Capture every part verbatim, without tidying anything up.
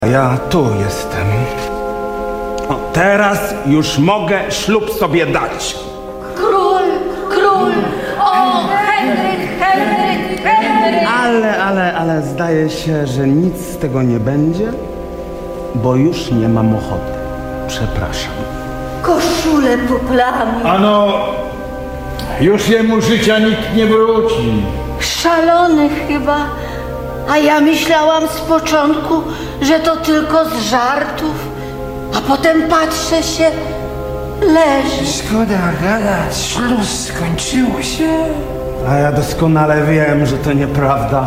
Ja tu jestem. O, teraz już mogę ślub sobie dać. Król, król! O, Henryk, Henryk, Henryk! Ale, ale, ale zdaje się, że nic z tego nie będzie, bo już nie mam ochoty. Przepraszam. Koszule poplami. Ano, już jemu życia nikt nie wróci. Szalony chyba. A ja myślałam z początku, że to tylko z żartów. A potem patrzę się, leży. Szkoda gadać, ślub skończyło się. A ja doskonale wiem, że to nieprawda.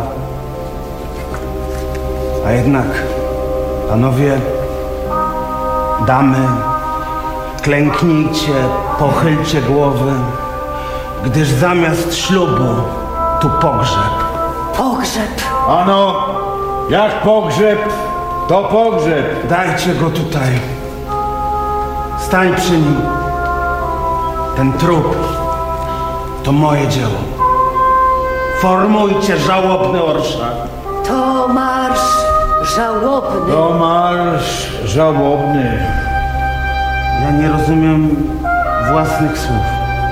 A jednak, panowie, damy, klęknijcie, pochylcie głowy, gdyż zamiast ślubu tu pogrzeb. Pogrzeb. Ano, jak pogrzeb, to pogrzeb. Dajcie go tutaj. Stań przy nim. Ten trup to moje dzieło. Formujcie żałobny orszak. To marsz żałobny. To marsz żałobny. Ja nie rozumiem własnych słów.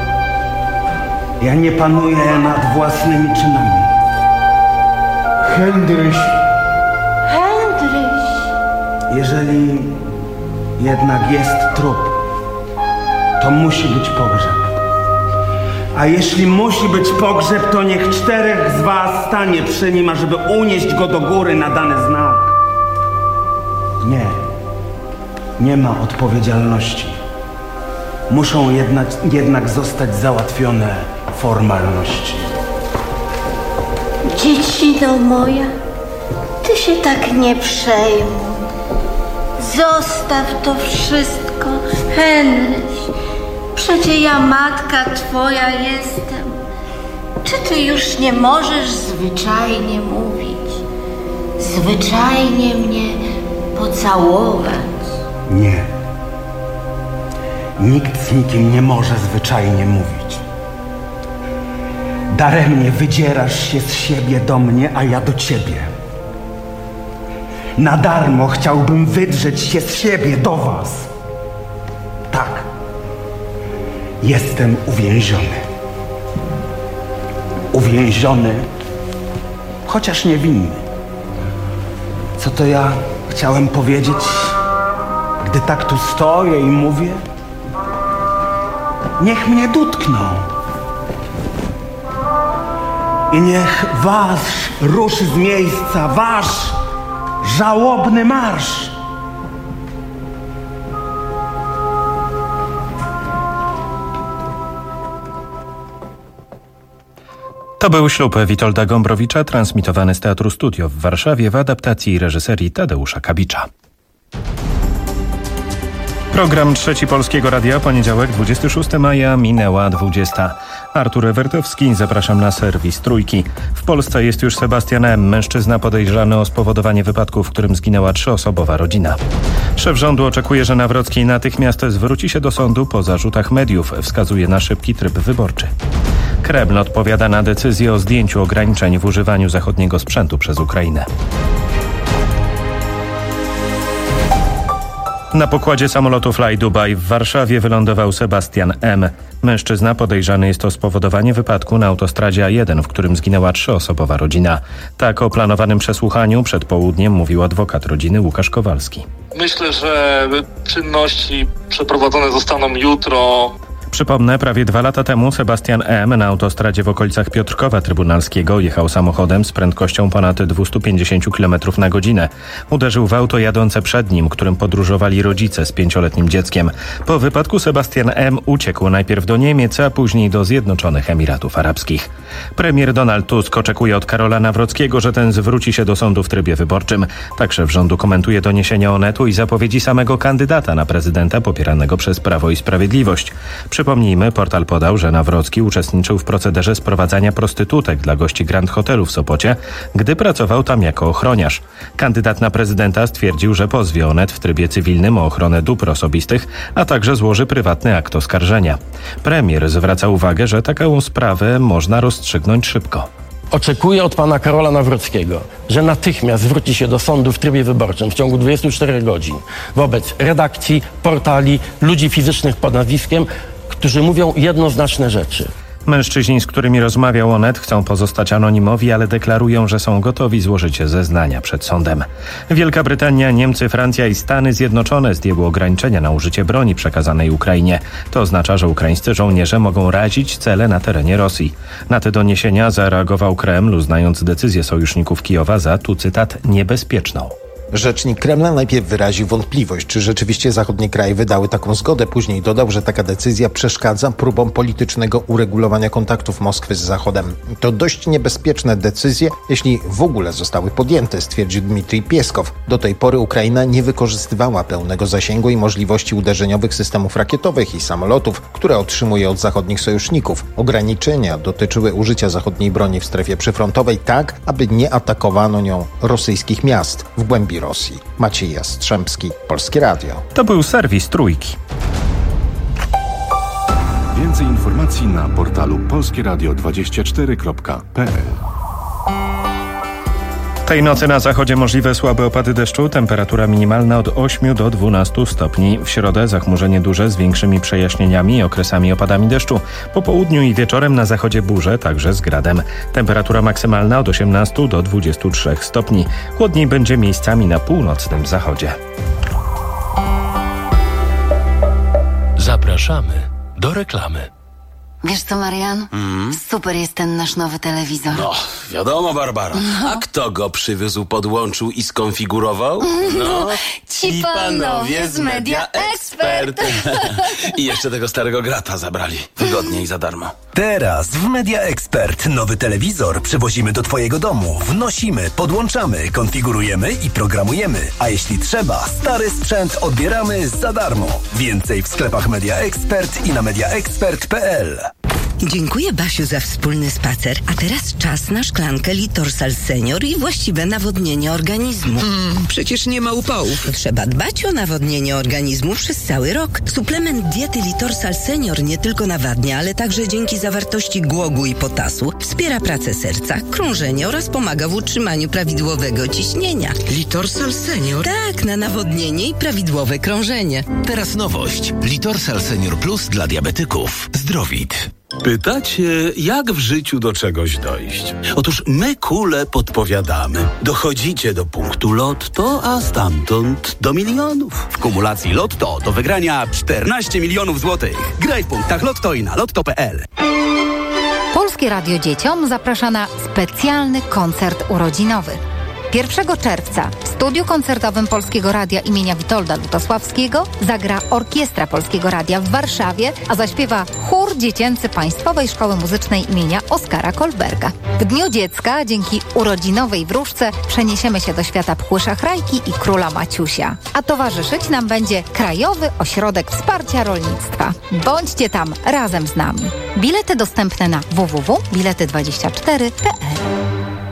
Ja nie panuję nad własnymi czynami. Hendryś. Hendryś. Jeżeli jednak jest trup, to musi być pogrzeb. A jeśli musi być pogrzeb, to niech czterech z was stanie przy nim, ażeby unieść go do góry na dany znak. Nie. Nie ma odpowiedzialności. Muszą jednak, jednak zostać załatwione formalności. Dziecino moja, ty się tak nie przejmuj. Zostaw to wszystko, Henryś. Przecie ja matka twoja jestem. Czy ty już nie możesz zwyczajnie mówić? Zwyczajnie mnie pocałować? Nie. Nikt z nikim nie może zwyczajnie mówić. Daremnie wydzierasz się z siebie do mnie, a ja do ciebie. Na darmo chciałbym wydrzeć się z siebie do was. Tak. Jestem uwięziony. Uwięziony, chociaż niewinny. Co to ja chciałem powiedzieć, gdy tak tu stoję i mówię? Niech mnie dotkną. I niech wasz ruszy z miejsca, wasz żałobny marsz. To był ślub Witolda Gombrowicza, transmitowany z Teatru Studio w Warszawie w adaptacji i reżyserii Tadeusza Kabicza. Program Trzeci Polskiego Radia, poniedziałek, dwudziestego szóstego maja, minęła dwudziesta. Artur Ewertowski, zapraszam na serwis Trójki. W Polsce jest już Sebastian M., mężczyzna podejrzany o spowodowanie wypadku, w którym zginęła trzyosobowa rodzina. Szef rządu oczekuje, że Nawrocki natychmiast zwróci się do sądu po zarzutach mediów, wskazuje na szybki tryb wyborczy. Kreml odpowiada na decyzję o zdjęciu ograniczeń w używaniu zachodniego sprzętu przez Ukrainę. Na pokładzie samolotu Fly Dubai w Warszawie wylądował Sebastian M. Mężczyzna podejrzany jest o spowodowanie wypadku na autostradzie A jeden, w którym zginęła trzyosobowa rodzina. Tak o planowanym przesłuchaniu przed południem mówił adwokat rodziny Łukasz Kowalski. Myślę, że czynności przeprowadzone zostaną jutro. Przypomnę, prawie dwa lata temu Sebastian M. na autostradzie w okolicach Piotrkowa Trybunalskiego jechał samochodem z prędkością ponad dwieście pięćdziesiąt kilometrów na godzinę. Uderzył w auto jadące przed nim, którym podróżowali rodzice z pięcioletnim dzieckiem. Po wypadku Sebastian M. uciekł najpierw do Niemiec, a później do Zjednoczonych Emiratów Arabskich. Premier Donald Tusk oczekuje od Karola Nawrockiego, że ten zwróci się do sądu w trybie wyborczym. Tak szef rządu komentuje doniesienia Onetu i zapowiedzi samego kandydata na prezydenta popieranego przez Prawo i Sprawiedliwość. Przypomnijmy, portal podał, że Nawrocki uczestniczył w procederze sprowadzania prostytutek dla gości Grand Hotelu w Sopocie, gdy pracował tam jako ochroniarz. Kandydat na prezydenta stwierdził, że pozwie Onet w trybie cywilnym o ochronę dóbr osobistych, a także złoży prywatny akt oskarżenia. Premier zwraca uwagę, że taką sprawę można rozstrzygnąć szybko. Oczekuję od pana Karola Nawrockiego, że natychmiast zwróci się do sądu w trybie wyborczym w ciągu dwudziestu czterech godzin wobec redakcji, portali, ludzi fizycznych pod nazwiskiem, którzy mówią jednoznaczne rzeczy. Mężczyźni, z którymi rozmawiał Onet, chcą pozostać anonimowi, ale deklarują, że są gotowi złożyć zeznania przed sądem. Wielka Brytania, Niemcy, Francja i Stany Zjednoczone zdjęły ograniczenia na użycie broni przekazanej Ukrainie. To oznacza, że ukraińscy żołnierze mogą razić cele na terenie Rosji. Na te doniesienia zareagował Kreml, uznając decyzję sojuszników Kijowa za, tu cytat, niebezpieczną. Rzecznik Kremla najpierw wyraził wątpliwość, czy rzeczywiście zachodnie kraje wydały taką zgodę. Później dodał, że taka decyzja przeszkadza próbom politycznego uregulowania kontaktów Moskwy z Zachodem. To dość niebezpieczne decyzje, jeśli w ogóle zostały podjęte, stwierdził Dmitrij Pieskow. Do tej pory Ukraina nie wykorzystywała pełnego zasięgu i możliwości uderzeniowych systemów rakietowych i samolotów, które otrzymuje od zachodnich sojuszników. Ograniczenia dotyczyły użycia zachodniej broni w strefie przyfrontowej tak, aby nie atakowano nią rosyjskich miast w głębi Rosji. Maciej Jastrzębski, Polskie Radio. To był serwis Trójki. Więcej informacji na portalu polskie radio dwadzieścia cztery kropka p l. Tej nocy na zachodzie możliwe słabe opady deszczu, temperatura minimalna od ośmiu do dwunastu stopni. W środę zachmurzenie duże z większymi przejaśnieniami i okresami opadami deszczu. Po południu i wieczorem na zachodzie burze, także z gradem. Temperatura maksymalna od osiemnastu do dwudziestu trzech stopni. Chłodniej będzie miejscami na północnym zachodzie. Zapraszamy do reklamy. Wiesz co, Marian? Mm. Super jest ten nasz nowy telewizor. No, wiadomo, Barbara. No. A kto go przywiózł, podłączył i skonfigurował? No, ci panowie z Media Expert. I jeszcze tego starego grata zabrali. Wygodnie i za darmo. Teraz w Media Expert nowy telewizor przywozimy do twojego domu. Wnosimy, podłączamy, konfigurujemy i programujemy. A jeśli trzeba, stary sprzęt odbieramy za darmo. Więcej w sklepach Media Expert i na media expert kropka p l. Dziękuję, Basiu, za wspólny spacer. A teraz czas na szklankę Litorsal Senior i właściwe nawodnienie organizmu. Mm, przecież nie ma upałów. Trzeba dbać o nawodnienie organizmu przez cały rok. Suplement diety Litorsal Senior nie tylko nawadnia, ale także dzięki zawartości głogu i potasu wspiera pracę serca, krążenie oraz pomaga w utrzymaniu prawidłowego ciśnienia. Litorsal Senior? Tak, na nawodnienie i prawidłowe krążenie. Teraz nowość. Litorsal Senior Plus dla diabetyków. Zdrowit. Pytacie, jak w życiu do czegoś dojść? Otóż my kule podpowiadamy. Dochodzicie do punktu Lotto, a stamtąd do milionów. W kumulacji Lotto do wygrania czternaście milionów złotych. Graj w punktach Lotto i na lotto kropka p l. Polskie Radio Dzieciom zaprasza na specjalny koncert urodzinowy. pierwszego czerwca w studiu koncertowym Polskiego Radia imienia Witolda Lutosławskiego zagra Orkiestra Polskiego Radia w Warszawie, a zaśpiewa chór dziecięcy Państwowej Szkoły Muzycznej imienia Oskara Kolberga. W Dniu Dziecka dzięki urodzinowej wróżce przeniesiemy się do świata Pchły Szachrajki i Króla Maciusia. A towarzyszyć nam będzie Krajowy Ośrodek Wsparcia Rolnictwa. Bądźcie tam razem z nami. Bilety dostępne na w w w kropka bilety dwadzieścia cztery kropka p l.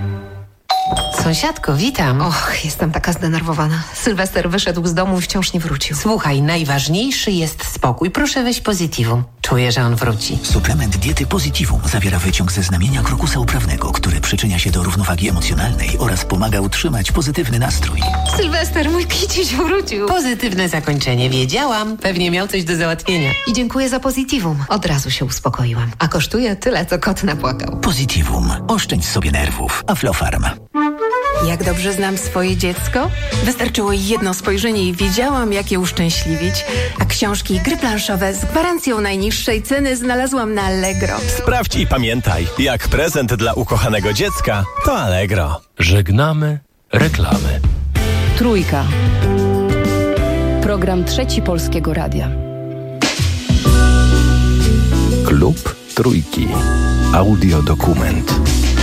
Sąsiadko, witam. Och, jestem taka zdenerwowana. Sylwester wyszedł z domu i wciąż nie wrócił. Słuchaj, najważniejszy jest spokój. Proszę weź Positivum. Czuję, że on wróci. Suplement diety Positivum zawiera wyciąg ze znamienia krokusa uprawnego, który przyczynia się do równowagi emocjonalnej oraz pomaga utrzymać pozytywny nastrój. Sylwester, mój kiciuś wrócił. Pozytywne zakończenie. Wiedziałam. Pewnie miał coś do załatwienia. I dziękuję za Positivum. Od razu się uspokoiłam. A kosztuje tyle, co kot napłakał. Positivum. Oszczędź sobie nerwów. Aflofarm. Jak dobrze znam swoje dziecko? Wystarczyło jedno spojrzenie i wiedziałam, jak je uszczęśliwić. A książki i gry planszowe z gwarancją najniższej ceny znalazłam na Allegro. Sprawdź i pamiętaj, jak prezent dla ukochanego dziecka to Allegro. Żegnamy reklamy. Trójka. Program Trzeci Polskiego Radia. Klub Trójki. Audiodokument.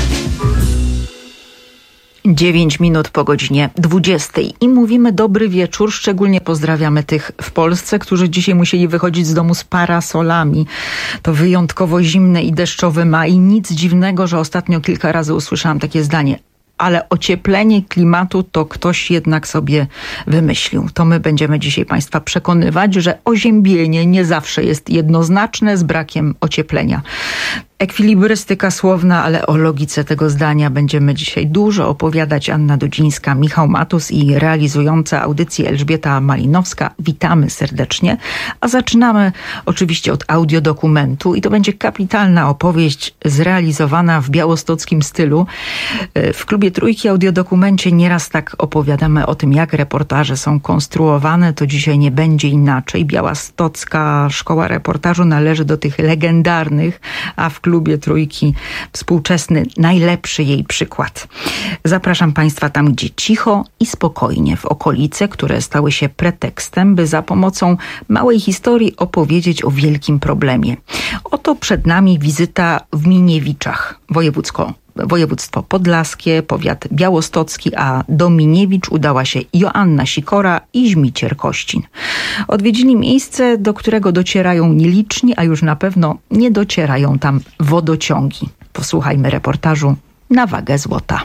dziewięć minut po godzinie dwudziestej i mówimy dobry wieczór. Szczególnie pozdrawiamy tych w Polsce, którzy dzisiaj musieli wychodzić z domu z parasolami. To wyjątkowo zimny i deszczowy maj. Nic dziwnego, że ostatnio kilka razy usłyszałam takie zdanie. Ale ocieplenie klimatu to ktoś jednak sobie wymyślił. To my będziemy dzisiaj Państwa przekonywać, że oziębienie nie zawsze jest jednoznaczne z brakiem ocieplenia. Ekwilibrystyka słowna, ale o logice tego zdania będziemy dzisiaj dużo opowiadać. Anna Dudzińska, Michał Matus i realizująca audycję Elżbieta Malinowska. Witamy serdecznie. A zaczynamy oczywiście od audiodokumentu i to będzie kapitalna opowieść zrealizowana w białostockim stylu. W Klubie Trójki Audiodokumencie nieraz tak opowiadamy o tym, jak reportaże są konstruowane. To dzisiaj nie będzie inaczej. Białostocka Szkoła Reportażu należy do tych legendarnych, a w Klubie Trójki współczesny, najlepszy jej przykład. Zapraszam Państwa tam, gdzie cicho i spokojnie, w okolice, które stały się pretekstem, by za pomocą małej historii opowiedzieć o wielkim problemie. Oto przed nami wizyta w Miniewiczach, wojewódzko. Województwo podlaskie, powiat białostocki, a do Miniewicz udała się Joanna Sikora i Żmicier Kościn. Odwiedzili miejsce, do którego docierają nieliczni, a już na pewno nie docierają tam wodociągi. Posłuchajmy reportażu Na wagę złota.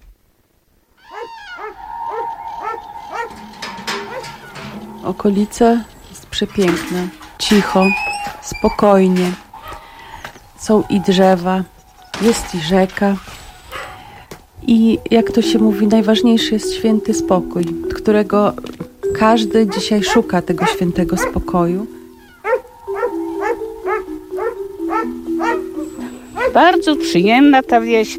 Okolice jest przepiękne, cicho, spokojnie. Są i drzewa, jest i rzeka. I jak to się mówi, najważniejszy jest święty spokój, którego każdy dzisiaj szuka, tego świętego spokoju. Bardzo przyjemna ta wieś.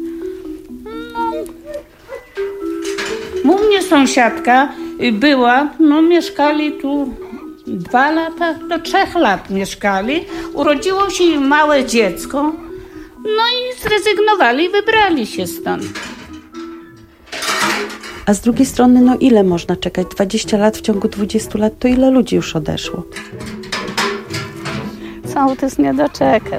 No, u mnie sąsiadka była, no mieszkali tu dwa lata, do trzech lat mieszkali. Urodziło się im małe dziecko. No i zrezygnowali i wybrali się stąd. A z drugiej strony, no ile można czekać? dwadzieścia lat w ciągu dwudziestu lat, to ile ludzi już odeszło? Sołtys nie doczekał.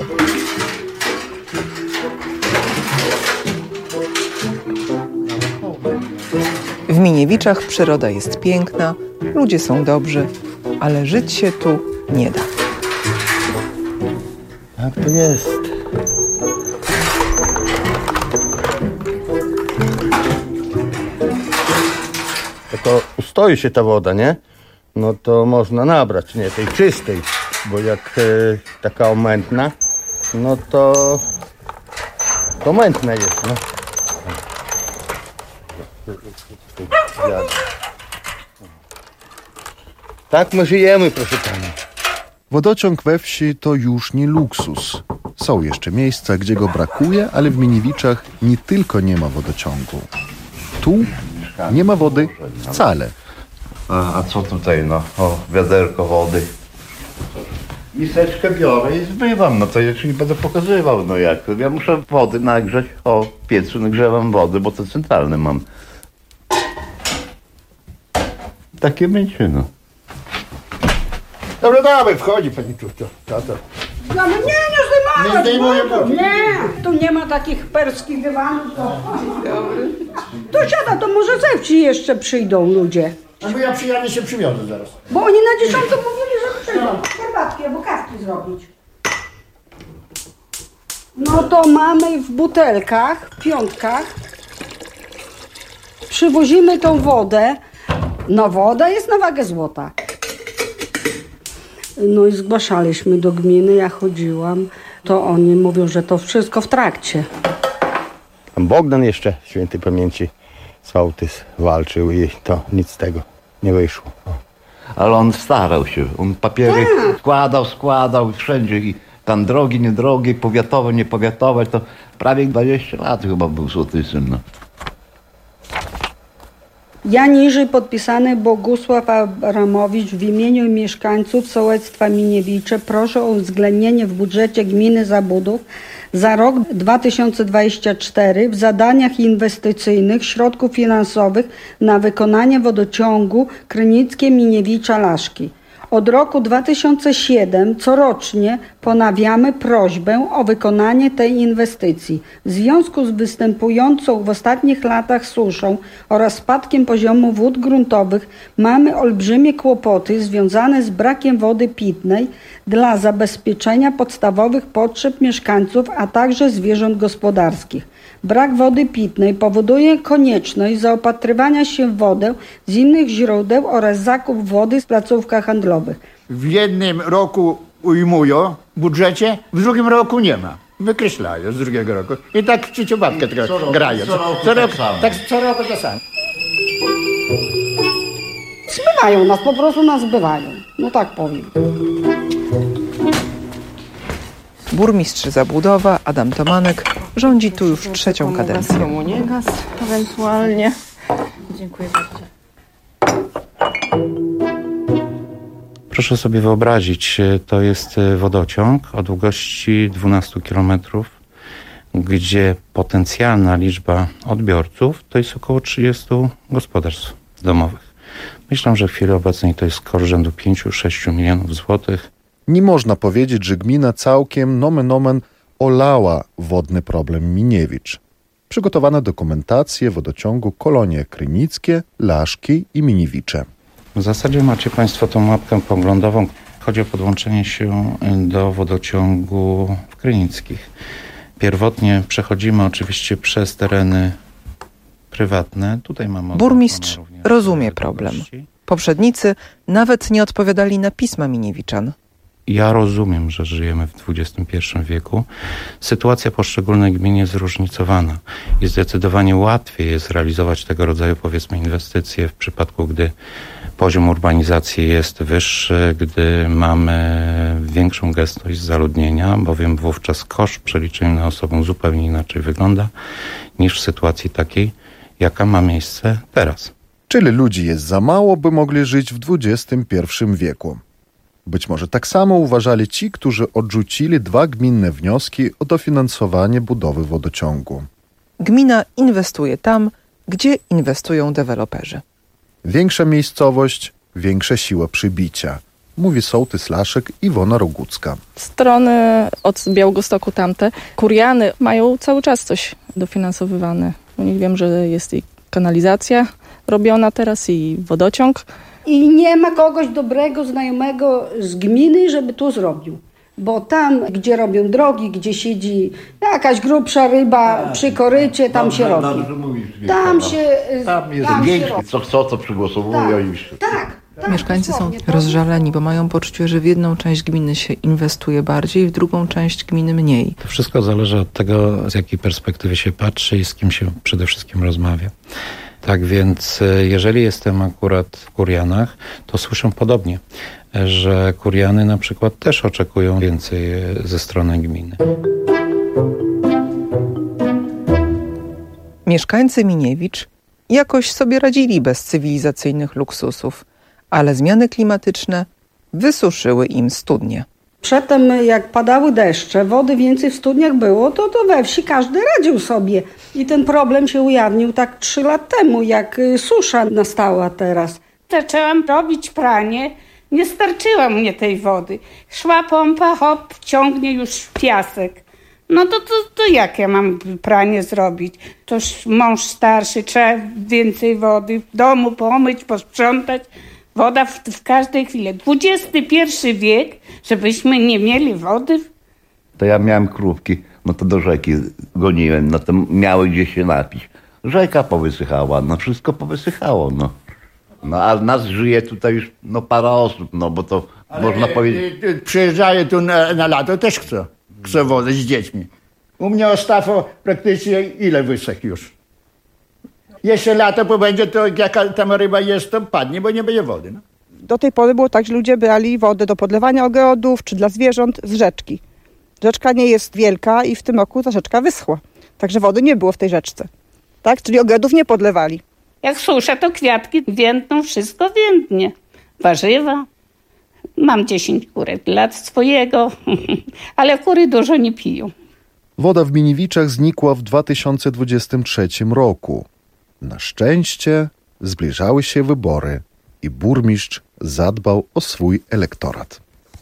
W Miniewiczach przyroda jest piękna, ludzie są dobrzy, ale żyć się tu nie da. Jak to jest? Tylko ustoi się ta woda, nie? No to można nabrać, nie? Tej czystej, bo jak e, taka omętna, no to to mętna jest, no. Tak my żyjemy, proszę pana. Wodociąg we wsi to już nie luksus. Są jeszcze miejsca, gdzie go brakuje, ale w Miniewiczach nie tylko nie ma wodociągu. Tu nie ma wody wcale. A, a co tutaj, no? O, wiaderko wody. Miseczkę biorę i zbywam, no to jeszcze nie będę pokazywał, no jak. Ja muszę wody nagrzać, o, w piecu nagrzewam wody, bo to centralne mam. Takie będzie, no. Dobra, dawaj, wchodzi pani Czufcio. No, nie, nie Nie zdejmuję zdejmuję. buty. Nie, tu nie ma takich perskich dywanów. To... To siada, to może ze wsi jeszcze przyjdą ludzie. A bo ja przyjadę się przywiozę zaraz. Bo oni na dziesiątą mówili, że przyjdą. Herbatki albo kawki zrobić. No to mamy w butelkach, w piątkach. Przywozimy tą wodę. No woda jest na wagę złota. No i zgłaszaliśmy do gminy, ja chodziłam, to oni mówią, że to wszystko w trakcie. Bogdan jeszcze, świętej pamięci, sołtys, walczył i to nic z tego nie wyszło. Ale on starał się, on papiery Tak. składał, składał wszędzie i tam drogi, nie drogi, powiatowe, nie powiatowe, to prawie dwadzieścia lat chyba był sołtysem, no. Ja niżej podpisany Bogusław Abramowicz w imieniu mieszkańców sołectwa Miniewicze proszę o uwzględnienie w budżecie gminy Zabudów za rok dwa tysiące dwudziesty czwarty w zadaniach inwestycyjnych środków finansowych na wykonanie wodociągu Krynickie-Miniewicza-Laszki. Od roku dwa tysiące siódmego corocznie ponawiamy prośbę o wykonanie tej inwestycji. W związku z występującą w ostatnich latach suszą oraz spadkiem poziomu wód gruntowych mamy olbrzymie kłopoty związane z brakiem wody pitnej dla zabezpieczenia podstawowych potrzeb mieszkańców, a także zwierząt gospodarskich. Brak wody pitnej powoduje konieczność zaopatrywania się w wodę z innych źródeł oraz zakup wody w placówkach handlowych. W jednym roku ujmują w budżecie, w drugim roku nie ma. wykreślają z drugiego roku. I tak ciuciubabkę tylko grają. Co roku co tak roku, samo. tak, co roku to samo. Zbywają nas, po prostu nas zbywają. No tak powiem. Burmistrz Zabłudowa Adam Tomanek rządzi tu już trzecią kadencję. Komunię gaz ewentualnie. Dziękuję bardzo. Proszę sobie wyobrazić, to jest wodociąg o długości dwanaście kilometrów, gdzie potencjalna liczba odbiorców to jest około trzydzieści gospodarstw domowych. Myślę, że w chwili obecnej to jest koło rzędu pięć do sześciu milionów złotych. Nie można powiedzieć, że gmina całkiem nomen omen olała wodny problem Miniewicz. Przygotowano dokumentację wodociągu Kolonie Krynickie, Laszki i Miniewicze. W zasadzie macie Państwo tą mapkę poglądową. Chodzi o podłączenie się do wodociągu w Krynickich. Pierwotnie przechodzimy oczywiście przez tereny prywatne. Tutaj mamy Burmistrz rozumie problem. Poprzednicy nawet nie odpowiadali na pisma Miniewiczan. Ja rozumiem, że żyjemy w dwudziestym pierwszym wieku. Sytuacja poszczególnych gmin jest zróżnicowana i zdecydowanie łatwiej jest realizować tego rodzaju, powiedzmy, inwestycje w przypadku, gdy poziom urbanizacji jest wyższy, gdy mamy większą gęstość zaludnienia, bowiem wówczas koszt przeliczenia na osobę zupełnie inaczej wygląda niż w sytuacji takiej, jaka ma miejsce teraz. Czyli ludzi jest za mało, by mogli żyć w dwudziestym pierwszym wieku. Być może tak samo uważali ci, którzy odrzucili dwa gminne wnioski o dofinansowanie budowy wodociągu. Gmina inwestuje tam, gdzie inwestują deweloperzy. Większa miejscowość, większa siła przybicia, mówi sołtys Laszek Iwona Rogucka. Strony od Białegostoku tamte, Kuriany mają cały czas coś dofinansowywane. U nich wiem, że jest i kanalizacja robiona teraz i wodociąg. I nie ma kogoś dobrego, znajomego z gminy, żeby to zrobił. Bo tam, gdzie robią drogi, gdzie siedzi jakaś grubsza ryba tak. przy korycie, tam dobrze, się robi. Dobrze mówisz, tam się Tam jest tam większy, się co chcą, co przygłosowują tak. i już. Tak. Tak, Mieszkańcy są dosłownie, rozżaleni, bo mają poczucie, że w jedną część gminy się inwestuje bardziej, w drugą część gminy mniej. To wszystko zależy od tego, z jakiej perspektywy się patrzy i z kim się przede wszystkim rozmawia. Tak więc jeżeli jestem akurat w Kurianach, to słyszę podobnie, że Kuriany na przykład też oczekują więcej ze strony gminy. Mieszkańcy Miniewicz jakoś sobie radzili bez cywilizacyjnych luksusów, ale zmiany klimatyczne wysuszyły im studnie. Przedtem jak padały deszcze, wody więcej w studniach było, to, to we wsi każdy radził sobie. I ten problem się ujawnił tak trzy lat temu, jak susza nastała teraz. Zaczęłam robić pranie, nie starczyło mnie tej wody. Szła pompa, hop, ciągnie już piasek. No to, to, to jak ja mam pranie zrobić? Toż mąż starszy, trzeba więcej wody, w domu pomyć, posprzątać. Woda w, w każdej chwili. dwudziesty pierwszy wiek, żebyśmy nie mieli wody. To ja miałem krówki, no to do rzeki goniłem, no to miały gdzie się napić. Rzeka powysychała, no wszystko powysychało, no. No a nas żyje tutaj już no parę osób, no bo to ale można powiedzieć. Przyjeżdżają tu na, na lato, też chcą, chcą wodę z dziećmi. U mnie Ostafo praktycznie ile wysechł już. Jeszcze lato, bo będzie to, jaka tam ryba jest, to padnie, bo nie będzie wody. No. Do tej pory było tak, że ludzie brali wodę do podlewania ogrodów czy dla zwierząt z rzeczki. Rzeczka nie jest wielka i w tym roku ta rzeczka wyschła. Także wody nie było w tej rzeczce. Tak? Czyli ogrodów nie podlewali. Jak susza, to kwiatki więdną, wszystko więdnie. Warzywa. Mam dziesięć kurek dla swojego, ale kury dużo nie piją. Woda w Miniewiczach znikła w dwa tysiące dwudziestym trzecim roku. Na szczęście zbliżały się wybory i burmistrz zadbał o swój elektorat.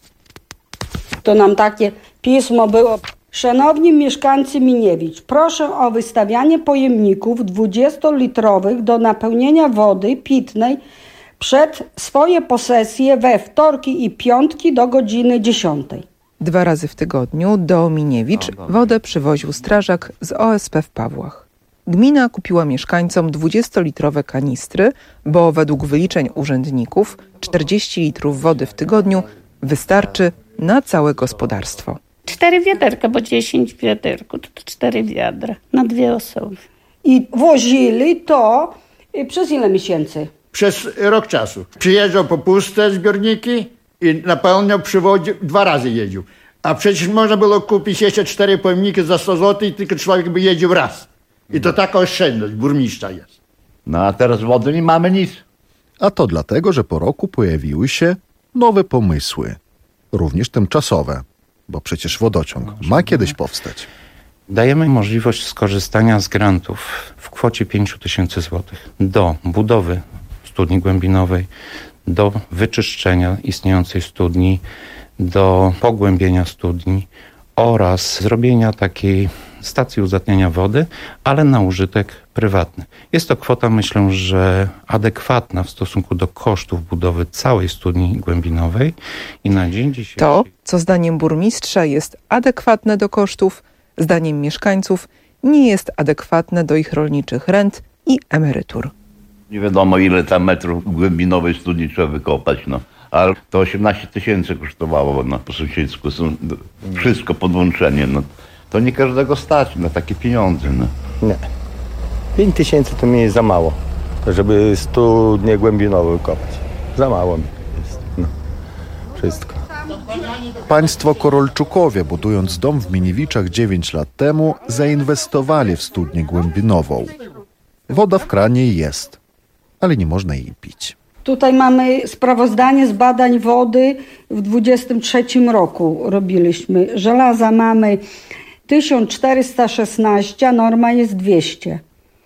To nam takie pismo było. Szanowni mieszkańcy Miniewicz, proszę o wystawianie pojemników dwudziestolitrowych do napełnienia wody pitnej przed swoje posesje we wtorki i piątki do godziny dziesiątej. Dwa razy w tygodniu do Miniewicz wodę przywoził strażak z O S P w Pawłach. Gmina kupiła mieszkańcom dwudziestolitrowe kanistry, bo według wyliczeń urzędników czterdzieści litrów wody w tygodniu wystarczy na całe gospodarstwo. Cztery wiaderka, bo dziesięć wiaderku, to, to cztery wiadra na dwie osoby. I wozili to przez ile miesięcy? Przez rok czasu. Przyjeżdżał po puste zbiorniki i napełniał, przywodził, dwa razy jeździł. A przecież można było kupić jeszcze cztery pojemniki za sto złotych i tylko człowiek by jeździł raz. I to taka oszczędność burmistrza jest. No a teraz wody nie mamy nic. A to dlatego, że po roku pojawiły się nowe pomysły. Również tymczasowe, bo przecież wodociąg ma kiedyś powstać. Dajemy możliwość skorzystania z grantów w kwocie pięć tysięcy złotych do budowy studni głębinowej, do wyczyszczenia istniejącej studni, do pogłębienia studni oraz zrobienia takiej stacji uzdatniania wody, ale na użytek prywatny. Jest to kwota, myślę, że adekwatna w stosunku do kosztów budowy całej studni głębinowej i na dzień dzisiejszy... To, co zdaniem burmistrza jest adekwatne do kosztów, zdaniem mieszkańców nie jest adekwatne do ich rolniczych rent i emerytur. Nie wiadomo, ile tam metrów głębinowej studni trzeba wykopać, no. Ale to osiemnaście tysięcy kosztowało no, po sąsiedzku. Wszystko podłączenie, no. To nie każdego stać na takie pieniądze, no. Nie. pięć tysięcy to mi jest za mało, żeby studnię głębinową kopać. Za mało mi jest, no. Wszystko. Państwo Korolczukowie, budując dom w Miniewiczach dziewięć lat temu, zainwestowali w studnię głębinową. Woda w kranie jest, ale nie można jej pić. Tutaj mamy sprawozdanie z badań wody w dwudziestym trzecim roku robiliśmy. Żelaza mamy tysiąc czterysta szesnaście, a norma jest dwieście.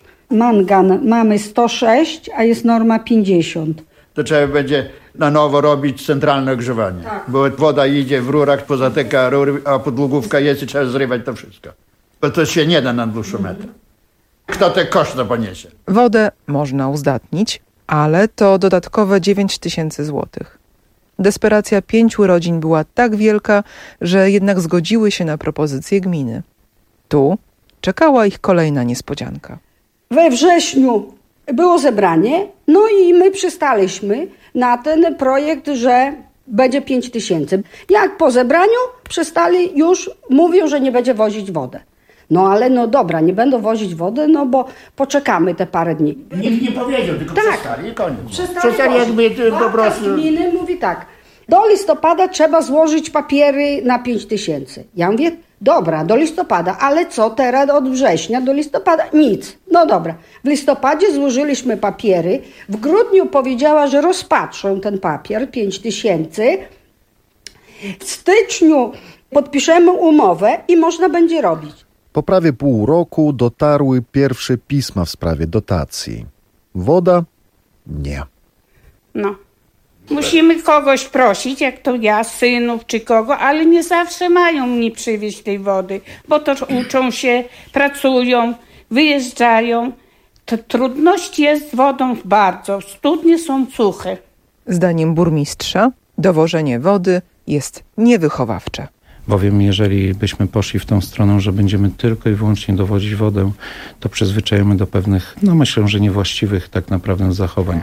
Mangan mamy sto sześć, a jest norma pięćdziesiąt. To trzeba będzie na nowo robić centralne ogrzewanie, tak. Bo woda idzie w rurach, pozatyka rury, a podłogówka jest i trzeba zrywać to wszystko. Bo to się nie da na dłuższy metr. Kto te koszty poniesie? Wodę można uzdatnić, ale to dodatkowe dziewięć tysięcy złotych. Desperacja pięciu rodzin była tak wielka, że jednak zgodziły się na propozycję gminy. Tu czekała ich kolejna niespodzianka. We wrześniu było zebranie, no i my przystaliśmy na ten projekt, że będzie pięć tysięcy. Jak po zebraniu przystali, już mówią, że nie będzie wozić wodę. No ale no dobra, nie będą wozić wody, no bo poczekamy te parę dni. Nikt nie powiedział, tylko tak. Przestali i koniec. Przestali, przestali jakby po prostu... gminy mówi tak, do listopada trzeba złożyć papiery na pięć tysięcy. Ja mówię, dobra, do listopada, ale co teraz od września do listopada? Nic. No dobra, w listopadzie złożyliśmy papiery, w grudniu powiedziała, że rozpatrzą ten papier, pięć tysięcy. W styczniu podpiszemy umowę i można będzie robić. Po prawie pół roku dotarły pierwsze pisma w sprawie dotacji. Woda? Nie. No. Musimy kogoś prosić, jak to ja, synów czy kogo, ale nie zawsze mają mi przywieźć tej wody, bo to uczą się, pracują, wyjeżdżają. To trudność jest z wodą bardzo. Studnie są suche. Zdaniem burmistrza dowożenie wody jest niewychowawcze. Bowiem jeżeli byśmy poszli w tą stronę, że będziemy tylko i wyłącznie dowozić wodę, to przyzwyczajemy do pewnych, no myślę, że niewłaściwych tak naprawdę zachowań.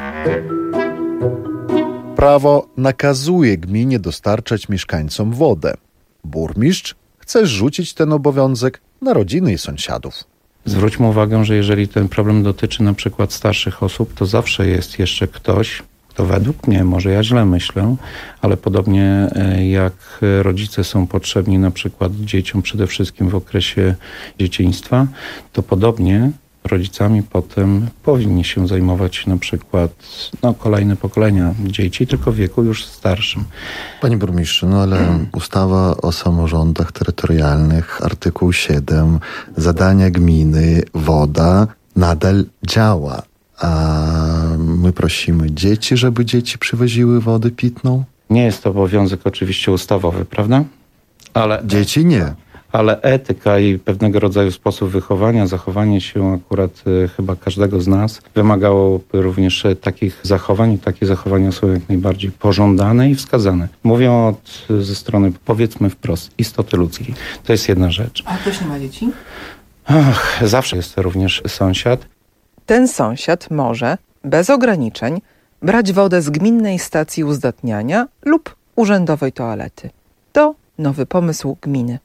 Prawo nakazuje gminie dostarczać mieszkańcom wodę. Burmistrz chce rzucić ten obowiązek na rodziny i sąsiadów. Zwróćmy uwagę, że jeżeli ten problem dotyczy na przykład starszych osób, to zawsze jest jeszcze ktoś, to według mnie, może ja źle myślę, ale podobnie jak rodzice są potrzebni na przykład dzieciom przede wszystkim w okresie dzieciństwa, to podobnie rodzicami potem powinni się zajmować na przykład no, kolejne pokolenia dzieci, tylko w wieku już starszym. Panie burmistrzu, no ale hmm. ustawa o samorządach terytorialnych, artykuł siedem, zadania gminy, woda nadal działa. A my prosimy dzieci, żeby dzieci przywoziły wodę pitną? Nie jest to obowiązek oczywiście ustawowy, prawda? Ale dzieci nie. Ale etyka i pewnego rodzaju sposób wychowania, zachowanie się akurat y, chyba każdego z nas wymagało również takich zachowań i takie zachowania są jak najbardziej pożądane i wskazane. Mówię od, ze strony, powiedzmy wprost, istoty ludzkiej. To jest jedna rzecz. A ktoś nie ma dzieci? Ach, zawsze jest również sąsiad. Ten sąsiad może, bez ograniczeń, brać wodę z gminnej stacji uzdatniania lub urzędowej toalety. To nowy pomysł gminy.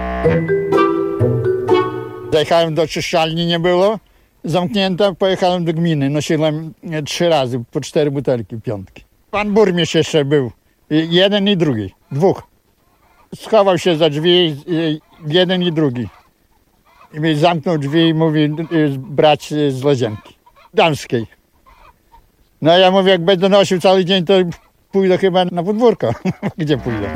Zajechałem do czyszczalni, nie było. Zamknięta, pojechałem do gminy. Nosiłem trzy razy, po cztery butelki, piątki. Pan burmistrz jeszcze był. Jeden i drugi. Dwóch. Schował się za drzwi, jeden i drugi. I zamknął drzwi i mówi, brać z łazienki damskiej. No ja mówię, jak będę nosił cały dzień, to pójdę chyba na podwórko. Gdzie pójdę?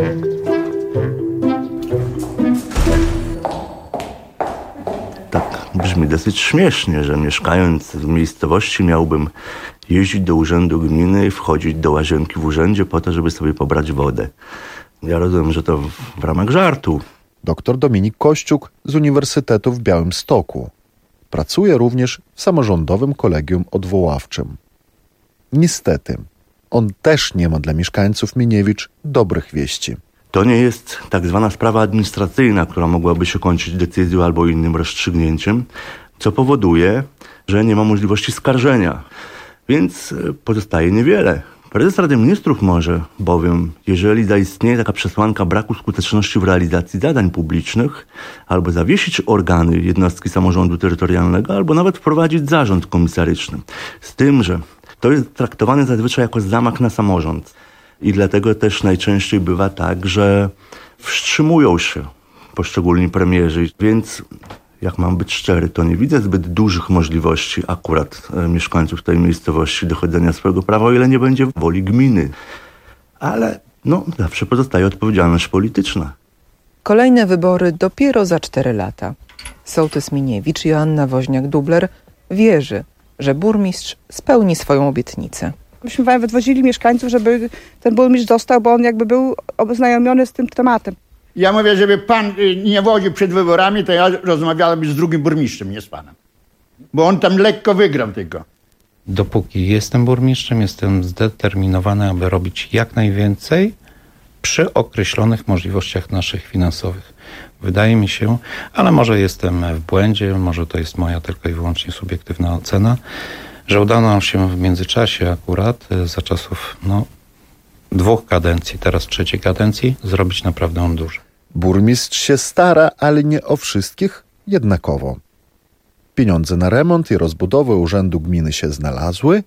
Tak brzmi dosyć śmiesznie, że mieszkając w miejscowości miałbym jeździć do urzędu gminy i wchodzić do łazienki w urzędzie po to, żeby sobie pobrać wodę. Ja rozumiem, że to w, w ramach żartu. Doktor Dominik Kościuk z Uniwersytetu w Białymstoku. Pracuje również w samorządowym kolegium odwoławczym. Niestety, on też nie ma dla mieszkańców Mieniewicz dobrych wieści. To nie jest tak zwana sprawa administracyjna, która mogłaby się kończyć decyzją albo innym rozstrzygnięciem, co powoduje, że nie ma możliwości skarżenia. Więc pozostaje niewiele. Prezes Rady Ministrów może bowiem, jeżeli zaistnieje taka przesłanka braku skuteczności w realizacji zadań publicznych, albo zawiesić organy jednostki samorządu terytorialnego, albo nawet wprowadzić zarząd komisaryczny. Z tym, że to jest traktowane zazwyczaj jako zamach na samorząd. I dlatego też najczęściej bywa tak, że wstrzymują się poszczególni premierzy. Więc jak mam być szczery, to nie widzę zbyt dużych możliwości akurat e, mieszkańców tej miejscowości dochodzenia swojego prawa, o ile nie będzie woli gminy. Ale no, zawsze pozostaje odpowiedzialność polityczna. Kolejne wybory dopiero za cztery lata. Sołtys Mieniewicz Joanna Woźniak-Dubler wierzy, że burmistrz spełni swoją obietnicę. Myśmy wywozili mieszkańców, żeby ten burmistrz został, bo on jakby był oznajomiony z tym tematem. Ja mówię, żeby pan nie wodził przed wyborami, to ja rozmawiałem z drugim burmistrzem, nie z panem. Bo on tam lekko wygrał tylko. Dopóki jestem burmistrzem, jestem zdeterminowany, aby robić jak najwięcej przy określonych możliwościach naszych finansowych. Wydaje mi się, ale może jestem w błędzie, może to jest moja tylko i wyłącznie subiektywna ocena, że udało nam się w międzyczasie akurat za czasów no, dwóch kadencji, teraz trzeciej kadencji, zrobić naprawdę dużo. Burmistrz się stara, ale nie o wszystkich jednakowo. Pieniądze na remont i rozbudowę urzędu gminy się znalazły,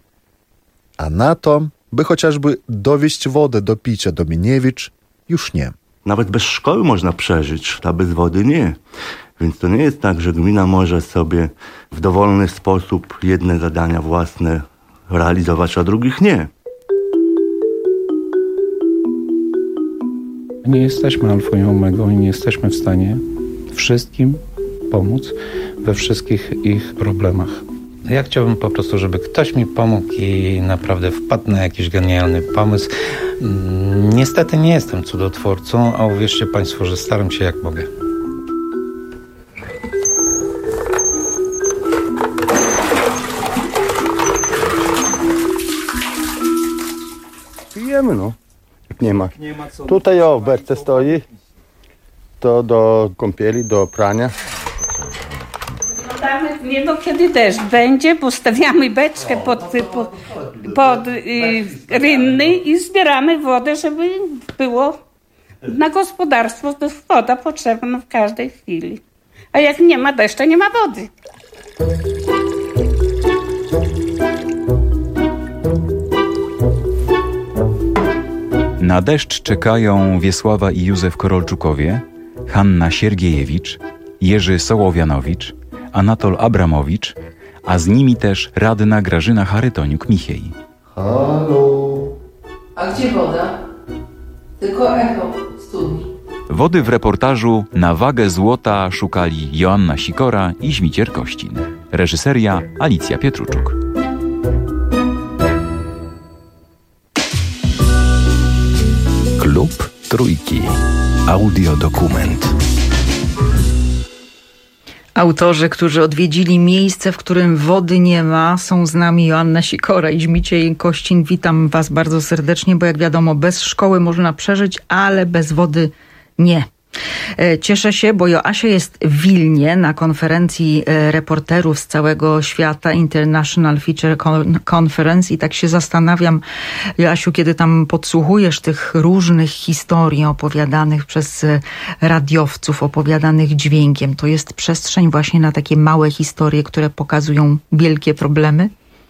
a na to, by chociażby dowieść wodę do picia do Mieniewicz, już nie. Nawet bez szkoły można przeżyć, a bez wody nie. Więc to nie jest tak, że gmina może sobie w dowolny sposób jedne zadania własne realizować, a drugich nie. Nie jesteśmy alfą i omegą i nie jesteśmy w stanie wszystkim pomóc we wszystkich ich problemach. Ja chciałbym po prostu, żeby ktoś mi pomógł i naprawdę wpadł na jakiś genialny pomysł. Niestety nie jestem cudotwórcą, a uwierzcie Państwo, że staram się jak mogę. Pijemy, no. Nie ma. Tutaj o, w berce stoi. To do kąpieli, do prania. Damy w niebo, kiedy deszcz będzie, postawiamy beczkę pod, pod, pod y, rynny i zbieramy wodę, żeby było na gospodarstwo. To jest woda potrzebna w każdej chwili. A jak nie ma deszczu, nie ma wody. Na deszcz czekają Wiesława i Józef Korolczukowie, Hanna Siergiejewicz, Jerzy Sołowianowicz, Anatol Abramowicz, a z nimi też radna Grażyna Charytoniuk-Michiej. Halo. A gdzie woda? Tylko echo studni. Wody w reportażu Na wagę złota szukali Joanna Sikora i Żmicier Kościn. Reżyseria Alicja Pietruczuk. Klub Trójki. Audiodokument. Autorzy, którzy odwiedzili miejsce, w którym wody nie ma, są z nami Joanna Sikora i Żmiciej Kościn. Witam Was bardzo serdecznie, bo jak wiadomo, bez szkoły można przeżyć, ale bez wody nie. Cieszę się, bo Joasia jest w Wilnie na konferencji reporterów z całego świata, International Feature Conference, i tak się zastanawiam, Joasiu, kiedy tam podsłuchujesz tych różnych historii opowiadanych przez radiowców, opowiadanych dźwiękiem, to jest przestrzeń właśnie na takie małe historie, które pokazują wielkie problemy?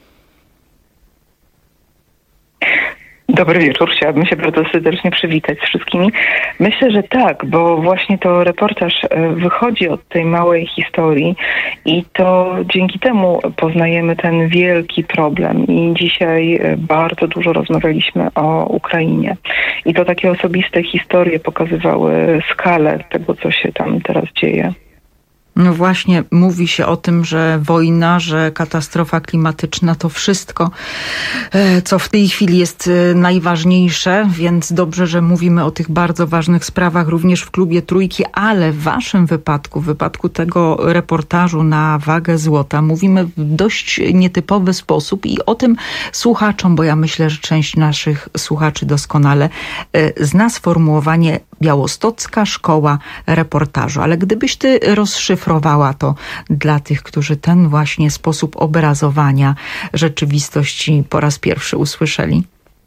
Dobry wieczór, chciałabym się bardzo serdecznie przywitać z wszystkimi. Myślę, że tak, bo właśnie to reportaż wychodzi od tej małej historii i to dzięki temu poznajemy ten wielki problem. I dzisiaj bardzo dużo rozmawialiśmy o Ukrainie. I to takie osobiste historie pokazywały skalę tego, co się tam teraz dzieje. No właśnie, mówi się o tym, że wojna, że katastrofa klimatyczna to wszystko, co w tej chwili jest najważniejsze, więc dobrze, że mówimy o tych bardzo ważnych sprawach również w Klubie Trójki, ale w waszym wypadku, w wypadku tego reportażu na wagę złota, mówimy w dość nietypowy sposób i o tym słuchaczom, bo ja myślę, że część naszych słuchaczy doskonale zna sformułowanie Białostocka Szkoła Reportażu. Ale gdybyś ty rozszyfrowała to dla tych, którzy ten właśnie sposób obrazowania rzeczywistości po raz pierwszy usłyszeli?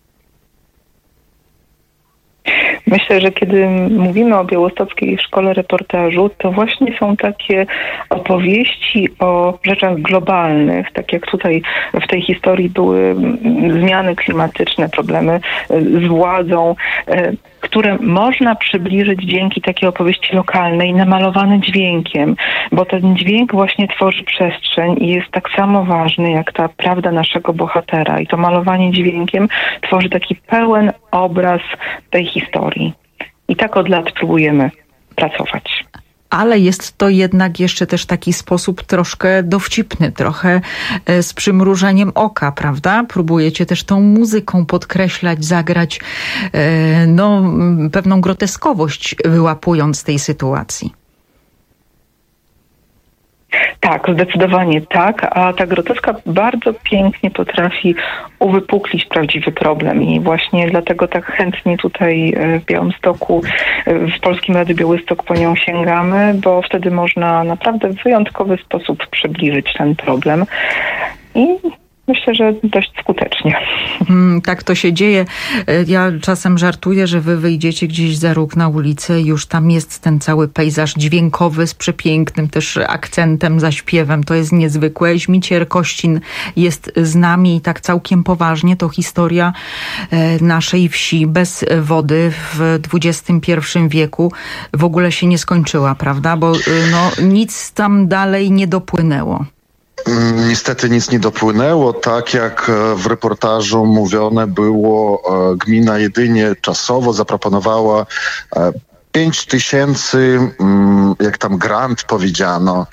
Myślę, że kiedy mówimy o Białostockiej Szkole Reportażu, to właśnie są takie opowieści o rzeczach globalnych, tak jak tutaj w tej historii były zmiany klimatyczne, problemy z władzą, które można przybliżyć dzięki takiej opowieści lokalnej, namalowane dźwiękiem, bo ten dźwięk właśnie tworzy przestrzeń i jest tak samo ważny jak ta prawda naszego bohatera. I to malowanie dźwiękiem tworzy taki pełen obraz tej historii. I tak od lat próbujemy pracować. Ale jest to jednak jeszcze też taki sposób troszkę dowcipny, trochę z przymrużeniem oka, prawda? Próbujecie też tą muzyką podkreślać, zagrać no, pewną groteskowość, wyłapując tej sytuacji. Tak, zdecydowanie tak, a ta groteska bardzo pięknie potrafi uwypuklić prawdziwy problem i właśnie dlatego tak chętnie tutaj w Białymstoku, w Polskim Radiu Białystok po nią sięgamy, bo wtedy można naprawdę w wyjątkowy sposób przybliżyć ten problem i myślę, że dość skutecznie. Hmm, tak to się dzieje. Ja czasem żartuję, że wy wyjdziecie gdzieś za róg na ulicę i już tam jest ten cały pejzaż dźwiękowy z przepięknym też akcentem, zaśpiewem. To jest niezwykłe. Śmicier Kościn jest z nami i tak całkiem poważnie. To historia naszej wsi bez wody w dwudziestym pierwszym wieku w ogóle się nie skończyła, prawda? Bo no, nic tam dalej nie dopłynęło. Niestety nic nie dopłynęło. Tak jak w reportażu mówione było, gmina jedynie czasowo zaproponowała pięć tysięcy, jak tam grant powiedziano,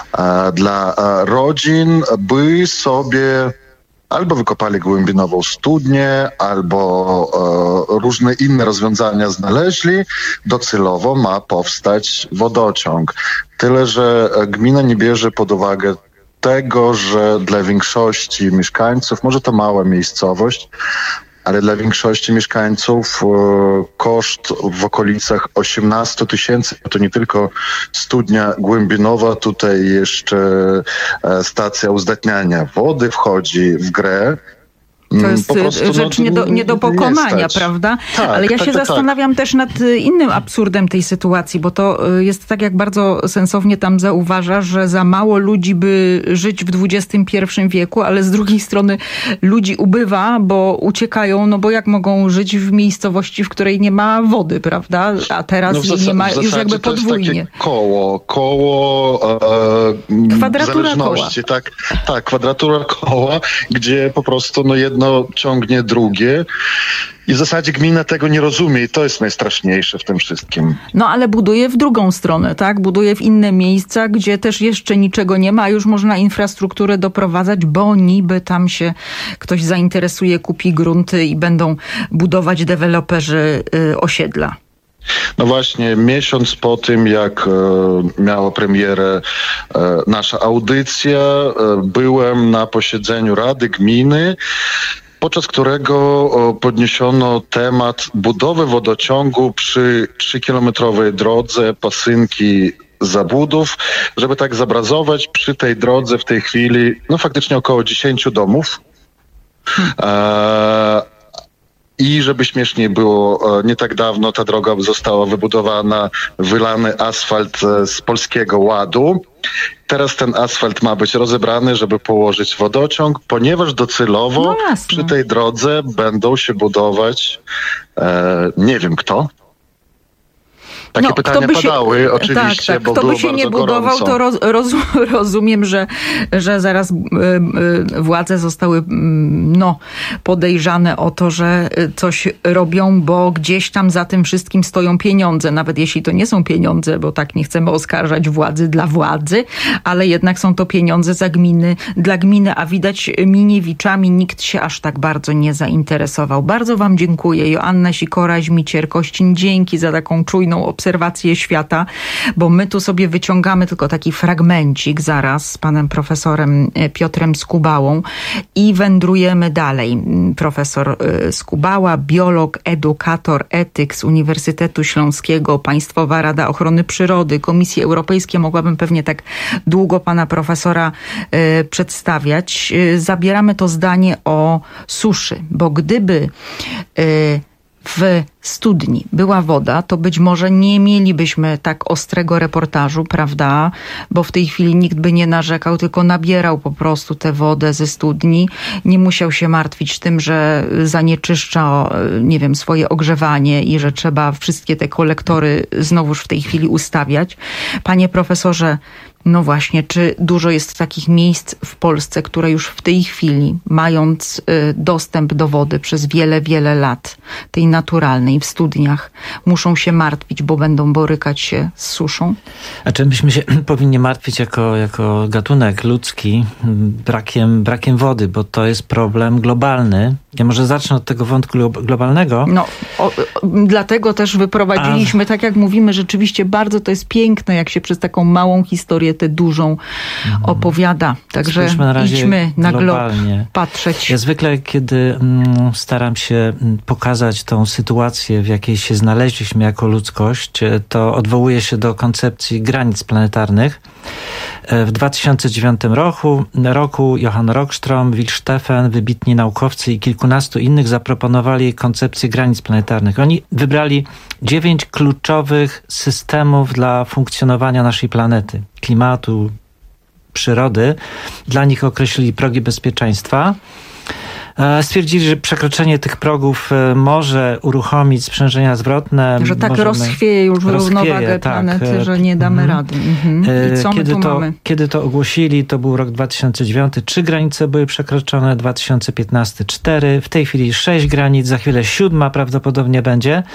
dla rodzin, by sobie albo wykopali głębinową studnię, albo e, różne inne rozwiązania znaleźli. Docelowo ma powstać wodociąg. Tyle, że gmina nie bierze pod uwagę tego, że dla większości mieszkańców, może to mała miejscowość, ale dla większości mieszkańców e, koszt w okolicach osiemnaście tysięcy, to nie tylko studnia głębinowa, tutaj jeszcze e, stacja uzdatniania wody wchodzi w grę. To jest prostu, rzecz no, nie, do, nie do pokonania, nie prawda? Tak, ale ja tak, się tak, zastanawiam tak. też nad innym absurdem tej sytuacji, bo to jest tak, jak bardzo sensownie tam zauważa, że za mało ludzi by żyć w dwudziestym pierwszym wieku, ale z drugiej strony ludzi ubywa, bo uciekają, no bo jak mogą żyć w miejscowości, w której nie ma wody, prawda? A teraz no jej nie ma już jakby podwójnie. To jest takie koło, koło e, kwadratura zależności, koła. Tak, tak, kwadratura koła, gdzie po prostu no jedno ciągnie drugie i w zasadzie gmina tego nie rozumie i to jest najstraszniejsze w tym wszystkim. No ale buduje w drugą stronę, tak? Buduje w inne miejsca, gdzie też jeszcze niczego nie ma, a już można infrastrukturę doprowadzać, bo niby tam się ktoś zainteresuje, kupi grunty i będą budować deweloperzy y, osiedla. No właśnie, miesiąc po tym, jak e, miała premierę e, nasza audycja, e, byłem na posiedzeniu Rady Gminy podczas którego podniesiono temat budowy wodociągu przy trzykilometrowej drodze Pasynki Zabudów, żeby tak zobrazować, przy tej drodze w tej chwili no faktycznie około dziesięciu domów. Hmm. E- I żeby śmieszniej było, nie tak dawno ta droga została wybudowana, wylany asfalt z Polskiego Ładu. Teraz ten asfalt ma być rozebrany, żeby położyć wodociąg, ponieważ docelowo no przy tej drodze będą się budować, e, nie wiem kto. Takie no, pytania się, padały oczywiście, tak, tak. bo kto było by się nie budował, gorąco. to roz, roz, rozumiem, że, że zaraz y, y, władze zostały y, no, podejrzane o to, że coś robią, bo gdzieś tam za tym wszystkim stoją pieniądze. Nawet jeśli to nie są pieniądze, bo tak nie chcemy oskarżać władzy dla władzy, ale jednak są to pieniądze za gminy, dla gminy, a widać Miniewiczami nikt się aż tak bardzo nie zainteresował. Bardzo wam dziękuję. Joanna Sikora, Żmicier Kościn, dzięki za taką czujną obserwację obserwację świata, bo my tu sobie wyciągamy tylko taki fragmencik zaraz z panem profesorem Piotrem Skubałą i wędrujemy dalej. Profesor Skubała, biolog, edukator, etyk z Uniwersytetu Śląskiego, Państwowa Rada Ochrony Przyrody, Komisji Europejskiej. Mogłabym pewnie tak długo pana profesora y, przedstawiać. Y, zabieramy to zdanie o suszy, bo gdyby y, w studni była woda, to być może nie mielibyśmy tak ostrego reportażu, prawda? Bo w tej chwili nikt by nie narzekał, tylko nabierał po prostu tę wodę ze studni. Nie musiał się martwić tym, że zanieczyszcza, nie wiem, swoje ogrzewanie i że trzeba wszystkie te kolektory znowuż w tej chwili ustawiać. Panie profesorze, no właśnie, czy dużo jest takich miejsc w Polsce, które już w tej chwili, mając y, dostęp do wody przez wiele, wiele lat, tej naturalnej, w studniach, muszą się martwić, bo będą borykać się z suszą? A czym byśmy się powinni martwić jako, jako gatunek ludzki brakiem, brakiem wody, bo to jest problem globalny. Ja może zacznę od tego wątku globalnego. No, o, o, dlatego też wyprowadziliśmy, A... tak jak mówimy, rzeczywiście bardzo to jest piękne, jak się przez taką małą historię tę dużą mhm. opowiada. Także na razie idźmy na globalnie. Glob patrzeć. Ja zwykle, kiedy mm, staram się pokazać tą sytuację, w jakiej się znaleźliśmy jako ludzkość, to odwołuję się do koncepcji granic planetarnych. W dwa tysiące dziewiątym roku, roku Johann Rockström, Will Steffen, wybitni naukowcy i kilkunastu innych zaproponowali koncepcję granic planetarnych. Oni wybrali dziewięć kluczowych systemów dla funkcjonowania naszej planety. Klimatu, przyrody. Dla nich określili progi bezpieczeństwa. Stwierdzili, że przekroczenie tych progów może uruchomić sprzężenia zwrotne. Że tak rozchwieje już równowagę tak, planety, że nie damy mhm. rady. Mhm. I co kiedy my tu to, mamy? Kiedy to ogłosili, to był rok dwa tysiące dziewiąty. Trzy granice były przekroczone, dwa tysiące piętnasty cztery. W tej chwili sześć granic, za chwilę siódma prawdopodobnie będzie.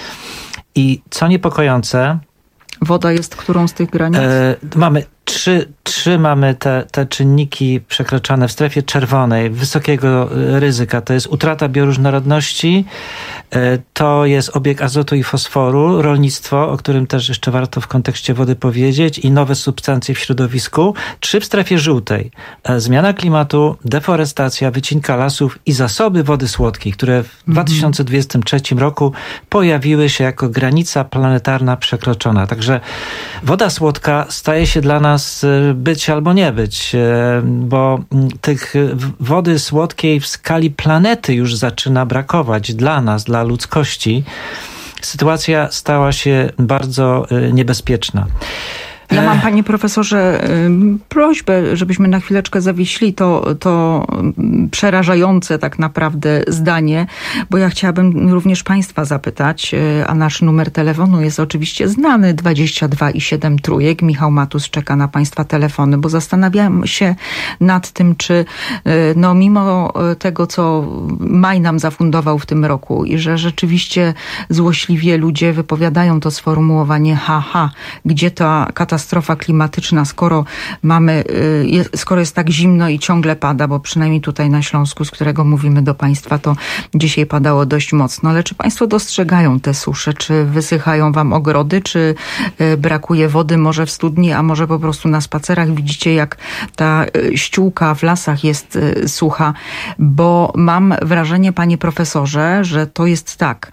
I co niepokojące... Woda jest którą z tych granic? E, mamy trzy, trzy mamy te, te czynniki przekroczone w strefie czerwonej, wysokiego ryzyka. To jest utrata bioróżnorodności, e, to jest obieg azotu i fosforu, rolnictwo, o którym też jeszcze warto w kontekście wody powiedzieć, i nowe substancje w środowisku. Trzy w strefie żółtej. E, zmiana klimatu, deforestacja, wycinka lasów i zasoby wody słodkiej, które w mhm. dwa tysiące dwudziestym trzecim roku pojawiły się jako granica planetarna przekroczona. Także woda słodka staje się dla nas być albo nie być, bo tych wody słodkiej w skali planety już zaczyna brakować dla nas, dla ludzkości. Sytuacja stała się bardzo niebezpieczna. Ja mam, panie profesorze, prośbę, żebyśmy na chwileczkę zawiśli to, to przerażające tak naprawdę zdanie, bo ja chciałabym również państwa zapytać, a nasz numer telefonu jest oczywiście znany, dwadzieścia dwa i siedem trójek. Michał Matus czeka na państwa telefony, bo zastanawiam się nad tym, czy no mimo tego, co Maj nam zafundował w tym roku i że rzeczywiście złośliwie ludzie wypowiadają to sformułowanie haha, gdzie ta katastrofa katastrofa klimatyczna, skoro mamy, skoro jest tak zimno i ciągle pada, bo przynajmniej tutaj na Śląsku, z którego mówimy do Państwa, to dzisiaj padało dość mocno. Ale czy Państwo dostrzegają te susze? Czy wysychają Wam ogrody? Czy brakuje wody może w studni, a może po prostu na spacerach widzicie, jak ta ściółka w lasach jest sucha? Bo mam wrażenie, panie profesorze, że to jest tak.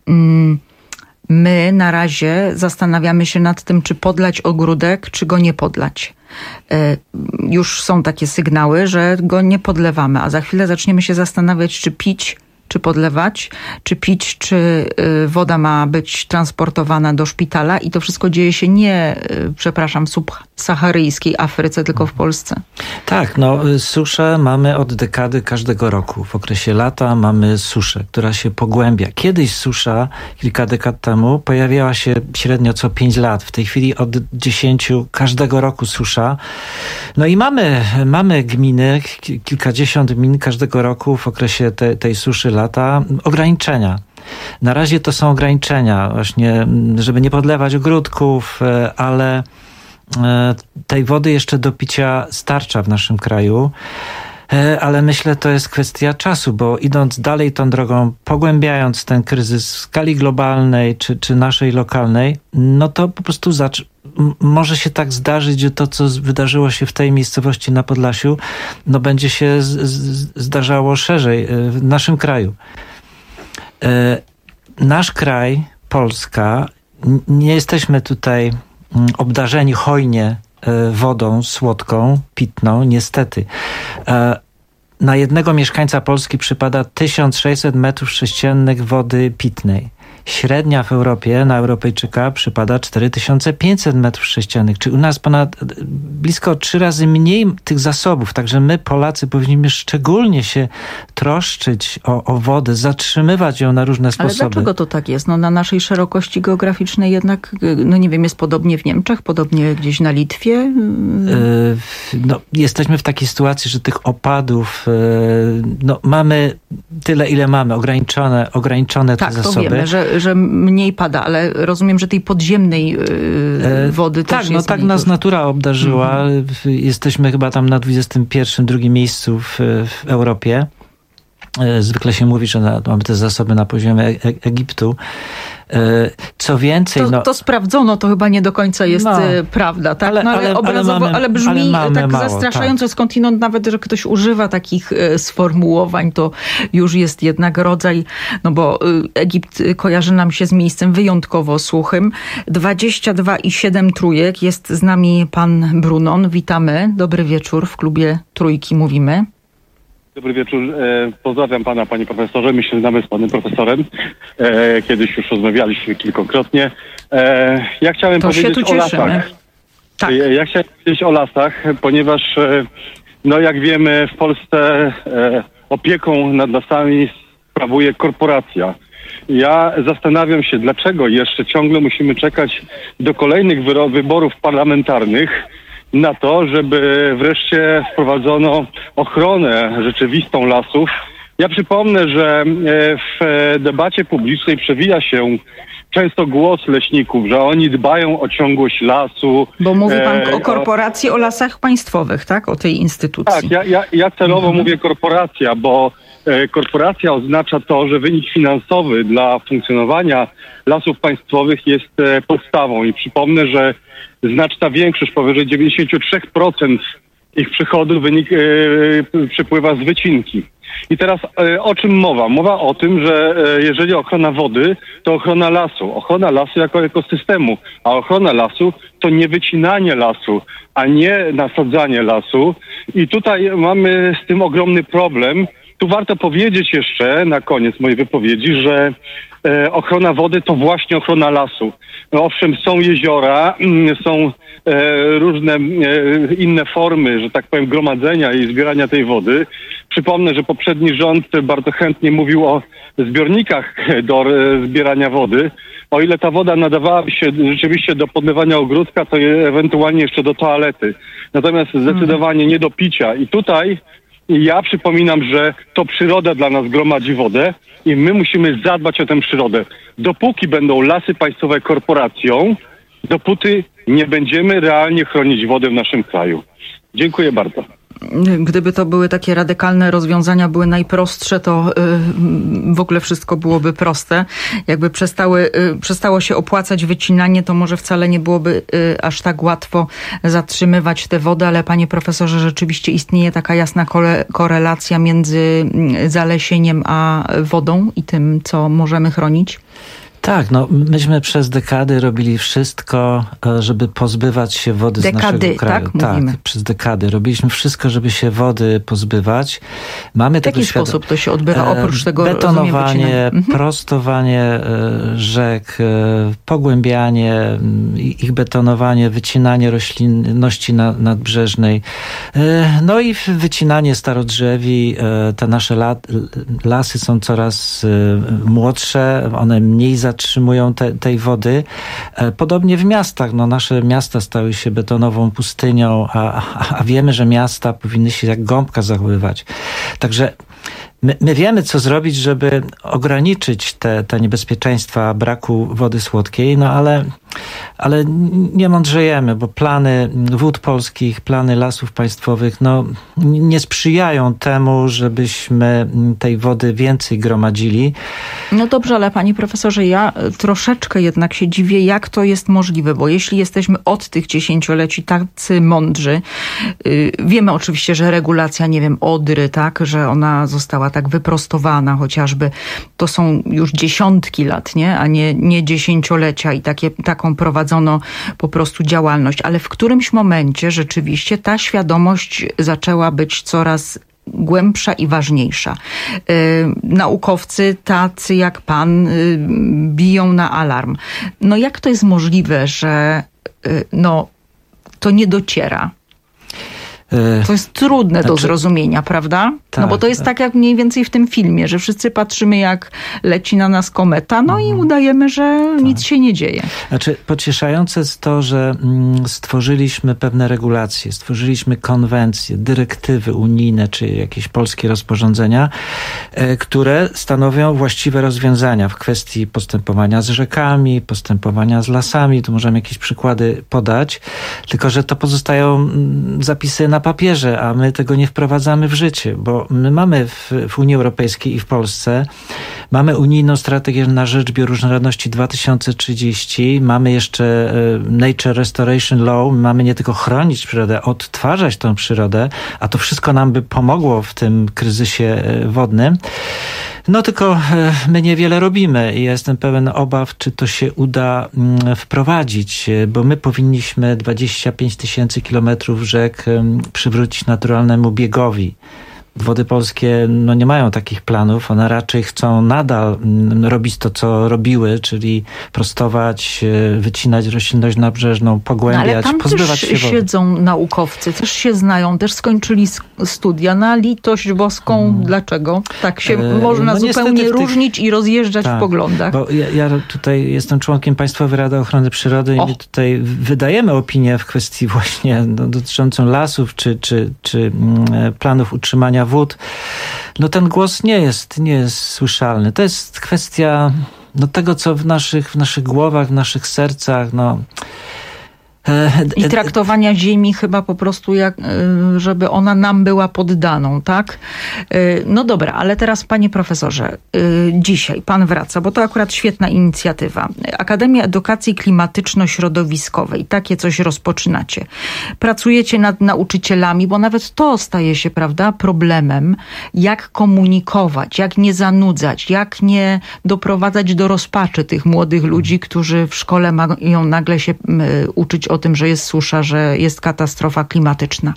My na razie zastanawiamy się nad tym, czy podlać ogródek, czy go nie podlać. Już są takie sygnały, że go nie podlewamy, a za chwilę zaczniemy się zastanawiać, czy pić, czy podlewać, czy pić, czy woda ma być transportowana do szpitala i to wszystko dzieje się nie, przepraszam, w subsaharyjskiej Afryce, tylko w Polsce. Tak, no suszę mamy od dekady każdego roku. W okresie lata mamy suszę, która się pogłębia. Kiedyś susza, kilka dekad temu, pojawiała się średnio co pięć lat. W tej chwili od dziesięciu każdego roku susza. No i mamy, mamy gminy, kilkadziesiąt gmin każdego roku w okresie te, tej suszy lata, ograniczenia. Na razie to są ograniczenia właśnie, żeby nie podlewać ogródków, ale tej wody jeszcze do picia starcza w naszym kraju. Ale myślę, to jest kwestia czasu, bo idąc dalej tą drogą, pogłębiając ten kryzys w skali globalnej czy, czy naszej lokalnej, no to po prostu zacz- może się tak zdarzyć, że to, co wydarzyło się w tej miejscowości na Podlasiu, no będzie się z- z- zdarzało szerzej w naszym kraju. Nasz kraj, Polska, nie jesteśmy tutaj obdarzeni hojnie wodą słodką, pitną, niestety. Na jednego mieszkańca Polski przypada tysiąc sześćset metrów sześciennych wody pitnej. Średnia w Europie na Europejczyka przypada cztery tysiące pięćset metrów sześciennych, czyli u nas ponad blisko trzy razy mniej tych zasobów. Także my, Polacy, powinniśmy szczególnie się troszczyć o, o wodę, zatrzymywać ją na różne sposoby. Ale dlaczego to tak jest? No, na naszej szerokości geograficznej jednak, no nie wiem, jest podobnie w Niemczech, podobnie gdzieś na Litwie? Yy, no, jesteśmy w takiej sytuacji, że tych opadów yy, no, mamy tyle, ile mamy, ograniczone, ograniczone tak, te zasoby. Tak, to wiemy, że że mniej pada, ale rozumiem, że tej podziemnej yy, wody e, też tak, jest no tak mniej. nas natura obdarzyła. Mhm. Jesteśmy chyba tam na dwudziestym pierwszym, drugim miejscu w, w Europie. Zwykle się mówi, że na, mamy te zasoby na poziomie e- Egiptu. Co więcej... To, no, to sprawdzono, to chyba nie do końca jest no, prawda, tak? Ale, no, ale, ale, obrazowo, ale, mamy, ale brzmi ale tak mało, zastraszająco tak. skądinąd, nawet, że ktoś używa takich sformułowań, to już jest jednak rodzaj, no bo Egipt kojarzy nam się z miejscem wyjątkowo suchym. dwadzieścia dwa i siedem trójek, jest z nami pan Brunon. Witamy, dobry wieczór, w klubie Trójki mówimy. Dobry wieczór. Pozdrawiam pana, panie profesorze. My się znamy z panem profesorem. Kiedyś już rozmawialiśmy kilkakrotnie. Ja chciałem to powiedzieć się tu o lasach. Tak. Ja chciałem powiedzieć o lasach, ponieważ no jak wiemy, w Polsce opieką nad lasami sprawuje korporacja. Ja zastanawiam się, dlaczego jeszcze ciągle musimy czekać do kolejnych wyro- wyborów parlamentarnych na to, żeby wreszcie wprowadzono ochronę rzeczywistą lasów. Ja przypomnę, że w debacie publicznej przewija się często głos leśników, że oni dbają o ciągłość lasu. Bo mówi pan e, o korporacji, o lasach państwowych, tak? O tej instytucji. Tak, ja, ja, ja celowo mhm. mówię korporacja, bo e, korporacja oznacza to, że wynik finansowy dla funkcjonowania lasów państwowych jest e, podstawą. I przypomnę, że znaczna większość, powyżej dziewięćdziesiąt trzy procent ich przychodów wynik, e, przypływa z wycinki. I teraz e, o czym mowa? Mowa o tym, że e, jeżeli ochrona wody, to ochrona lasu. Ochrona lasu jako ekosystemu, a ochrona lasu to nie wycinanie lasu, a nie nasadzanie lasu. I tutaj mamy z tym ogromny problem. Tu warto powiedzieć jeszcze na koniec mojej wypowiedzi, że e, ochrona wody to właśnie ochrona lasu. No, owszem, są jeziora, mm, są e, różne e, inne formy, że tak powiem, gromadzenia i zbierania tej wody. Przypomnę, że poprzedni rząd bardzo chętnie mówił o zbiornikach do e, zbierania wody. O ile ta woda nadawałaby się rzeczywiście do podlewania ogródka, to je, ewentualnie jeszcze do toalety. Natomiast zdecydowanie nie do picia. I tutaj ja przypominam, że to przyroda dla nas gromadzi wodę i my musimy zadbać o tę przyrodę. Dopóki będą lasy państwowe korporacją, dopóty nie będziemy realnie chronić wodę w naszym kraju. Dziękuję bardzo. Gdyby to były takie radykalne rozwiązania, były najprostsze, to y, w ogóle wszystko byłoby proste. Jakby przestały, y, przestało się opłacać wycinanie, to może wcale nie byłoby y, aż tak łatwo zatrzymywać tę wodę, ale panie profesorze, rzeczywiście istnieje taka jasna kole, korelacja między zalesieniem a wodą i tym, co możemy chronić? Tak, no myśmy przez dekady robili wszystko, żeby pozbywać się wody dekady, z naszego kraju. Tak, tak, mówimy. Przez dekady. Robiliśmy wszystko, żeby się wody pozbywać. Mamy w jaki świadom... sposób to się odbywa, oprócz tego betonowanie, mhm. prostowanie rzek, pogłębianie ich, betonowanie, wycinanie roślinności nadbrzeżnej, no i wycinanie starodrzewi. Te nasze lasy są coraz młodsze, one mniej zatrzymują te, tej wody. Podobnie w miastach. No, nasze miasta stały się betonową pustynią, a, a, a wiemy, że miasta powinny się jak gąbka zachowywać. Także My, my wiemy, co zrobić, żeby ograniczyć te, te niebezpieczeństwa braku wody słodkiej, no ale, ale nie mądrzejemy, bo plany Wód Polskich, plany Lasów Państwowych, no nie sprzyjają temu, żebyśmy tej wody więcej gromadzili. No dobrze, ale panie profesorze, ja troszeczkę jednak się dziwię, jak to jest możliwe, bo jeśli jesteśmy od tych dziesięcioleci tacy mądrzy, yy, wiemy oczywiście, że regulacja, nie wiem, Odry, tak, że ona została tak wyprostowana chociażby, to są już dziesiątki lat, nie? A nie, nie dziesięciolecia i takie, taką prowadzono po prostu działalność. Ale w którymś momencie rzeczywiście ta świadomość zaczęła być coraz głębsza i ważniejsza. Yy, naukowcy tacy jak pan yy, biją na alarm. No jak to jest możliwe, że yy, no, to nie dociera? To jest trudne znaczy, do zrozumienia, prawda? Tak, no bo to jest tak jak mniej więcej w tym filmie, że wszyscy patrzymy jak leci na nas kometa, no mm. i udajemy, że tak. nic się nie dzieje. Znaczy pocieszające jest to, że mm, stworzyliśmy pewne regulacje, stworzyliśmy konwencje, dyrektywy unijne, czy jakieś polskie rozporządzenia, e, które stanowią właściwe rozwiązania w kwestii postępowania z rzekami, postępowania z lasami. Tu możemy jakieś przykłady podać, tylko że to pozostają mm, zapisy na na papierze, a my tego nie wprowadzamy w życie, bo my mamy w, w Unii Europejskiej i w Polsce mamy unijną strategię na rzecz bioróżnorodności dwa tysiące trzydzieści, mamy jeszcze Nature Restoration Law, mamy nie tylko chronić przyrodę, odtwarzać tą przyrodę, a to wszystko nam by pomogło w tym kryzysie wodnym. No tylko my niewiele robimy i ja jestem pełen obaw, czy to się uda wprowadzić, bo my powinniśmy dwadzieścia pięć tysięcy kilometrów rzek przywrócić naturalnemu biegowi. Wody Polskie no, nie mają takich planów, one raczej chcą nadal robić to, co robiły, czyli prostować, wycinać roślinność nabrzeżną, pogłębiać, no, ale tam pozbywać też się wody. Siedzą naukowcy, też się znają, też skończyli studia na litość boską. Hmm. Dlaczego? Tak się e, można no, zupełnie tych... różnić i rozjeżdżać tak, w poglądach. Bo ja, ja tutaj jestem członkiem Państwowej Rady Ochrony Przyrody o. i my tutaj wydajemy opinię w kwestii właśnie no, dotyczącą lasów, czy, czy, czy mm, planów utrzymania wód. No ten głos nie jest, nie jest słyszalny. To jest kwestia no, tego, co w naszych, w naszych głowach, w naszych sercach, no... I traktowania ziemi chyba po prostu jak, żeby ona nam była poddaną, tak? No dobra, ale teraz panie profesorze, dzisiaj pan wraca, bo to akurat świetna inicjatywa. Akademia Edukacji Klimatyczno-Środowiskowej, takie coś rozpoczynacie. Pracujecie nad nauczycielami, bo nawet to staje się, prawda, problemem, jak komunikować, jak nie zanudzać, jak nie doprowadzać do rozpaczy tych młodych ludzi, którzy w szkole mają nagle się uczyć o tym, że jest susza, że jest katastrofa klimatyczna.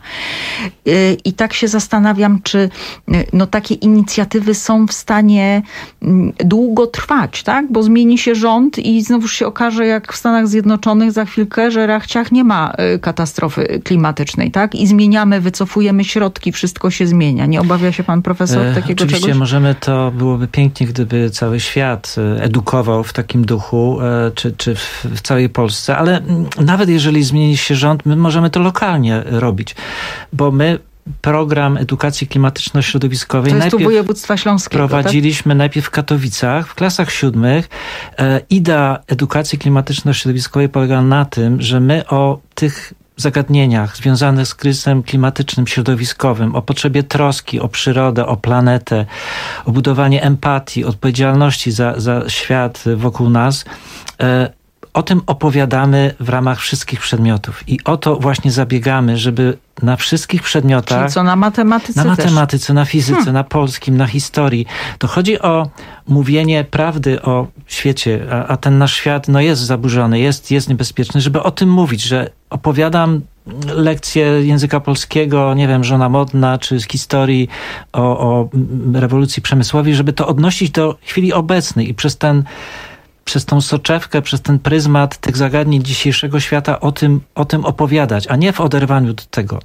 I tak się zastanawiam, czy no, takie inicjatywy są w stanie długo trwać, tak? Bo zmieni się rząd i znowuż się okaże, jak w Stanach Zjednoczonych za chwilkę, że rachciach nie ma katastrofy klimatycznej, tak? I zmieniamy, wycofujemy środki, wszystko się zmienia. Nie obawia się pan profesor takiego Oczywiście czegoś? Oczywiście możemy, to byłoby pięknie, gdyby cały świat edukował w takim duchu, czy, czy w, w całej Polsce, ale nawet jeżeli zmieni się rząd, my możemy to lokalnie robić, bo my program edukacji klimatyczno-środowiskowej. To jest najpierw tu województwa śląskiego, prowadziliśmy tak? najpierw w Katowicach, w klasach siódmych. E, idea edukacji klimatyczno-środowiskowej polega na tym, że my o tych zagadnieniach związanych z kryzysem klimatycznym, środowiskowym, o potrzebie troski o przyrodę, o planetę, o budowanie empatii, odpowiedzialności za, za świat wokół nas, e, o tym opowiadamy w ramach wszystkich przedmiotów i o to właśnie zabiegamy, żeby na wszystkich przedmiotach... Czyli co, na matematyce Na też? matematyce, na fizyce, Hmm. na polskim, na historii. To chodzi o mówienie prawdy o świecie, a, a ten nasz świat no, jest zaburzony, jest, jest niebezpieczny, żeby o tym mówić, że opowiadam lekcje języka polskiego, nie wiem, żona modna, czy z historii o, o rewolucji przemysłowej, żeby to odnosić do chwili obecnej i przez ten przez tą soczewkę, przez ten pryzmat tych zagadnień dzisiejszego świata o tym, o tym opowiadać, a nie w oderwaniu do tego.